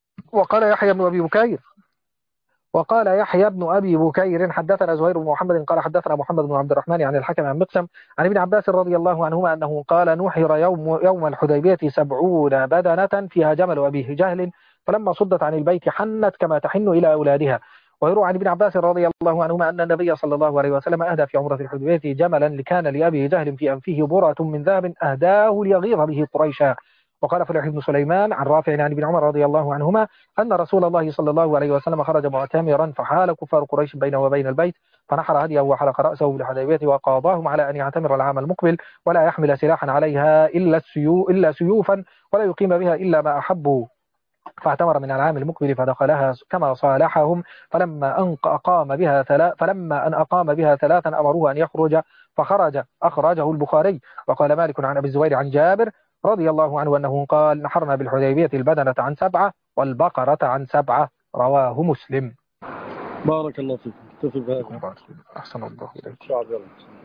Speaker 2: وقال يحيى بن أبي بكير حدثنا زهير بن محمد قال حدثنا محمد بن عبد الرحمن عن الحكم عن مقسم عن ابن عباس رضي الله عنهما أنه قال نحر يوم الحديبية 70 بدنة فيها جمل أبي جهل فلما صدت عن البيت حنت كما تحن إلى أولادها. ويروى عن ابن عباس رضي الله عنهما أن النبي صلى الله عليه وسلم أهدى في عمرة الحديبية جملا كان لأبي جهل في أنفه برة من ذهب أهداه ليغيظ به قريشا. وقال فلح بن سليمان عن رافع عن ابن عمر رضي الله عنهما أن رسول الله صلى الله عليه وسلم خرج معتمرا فحال كفار قريش بينه وبين البيت فنحر هديه وحلق رأسه بالحديبية وقاضاهم على أن يعتمر العام المقبل ولا يحمل سلاحا عليها إلا سيوفا ولا يقيم بها إلا ما أحبوا. فاعتمر من العام المقبل فدخلها كما صالحهم فلما أن أقام بها ثلاثا أمروه أن يخرج فخرج. أخرجه البخاري. وقال مالك عن أبي الزبير عن جابر رضي الله عنه أنه قال نحرنا بالحديبية البدنة عن 7 والبقرة عن 7. رواه مسلم.
Speaker 1: بارك الله فيك.
Speaker 2: أحسن الله إليك.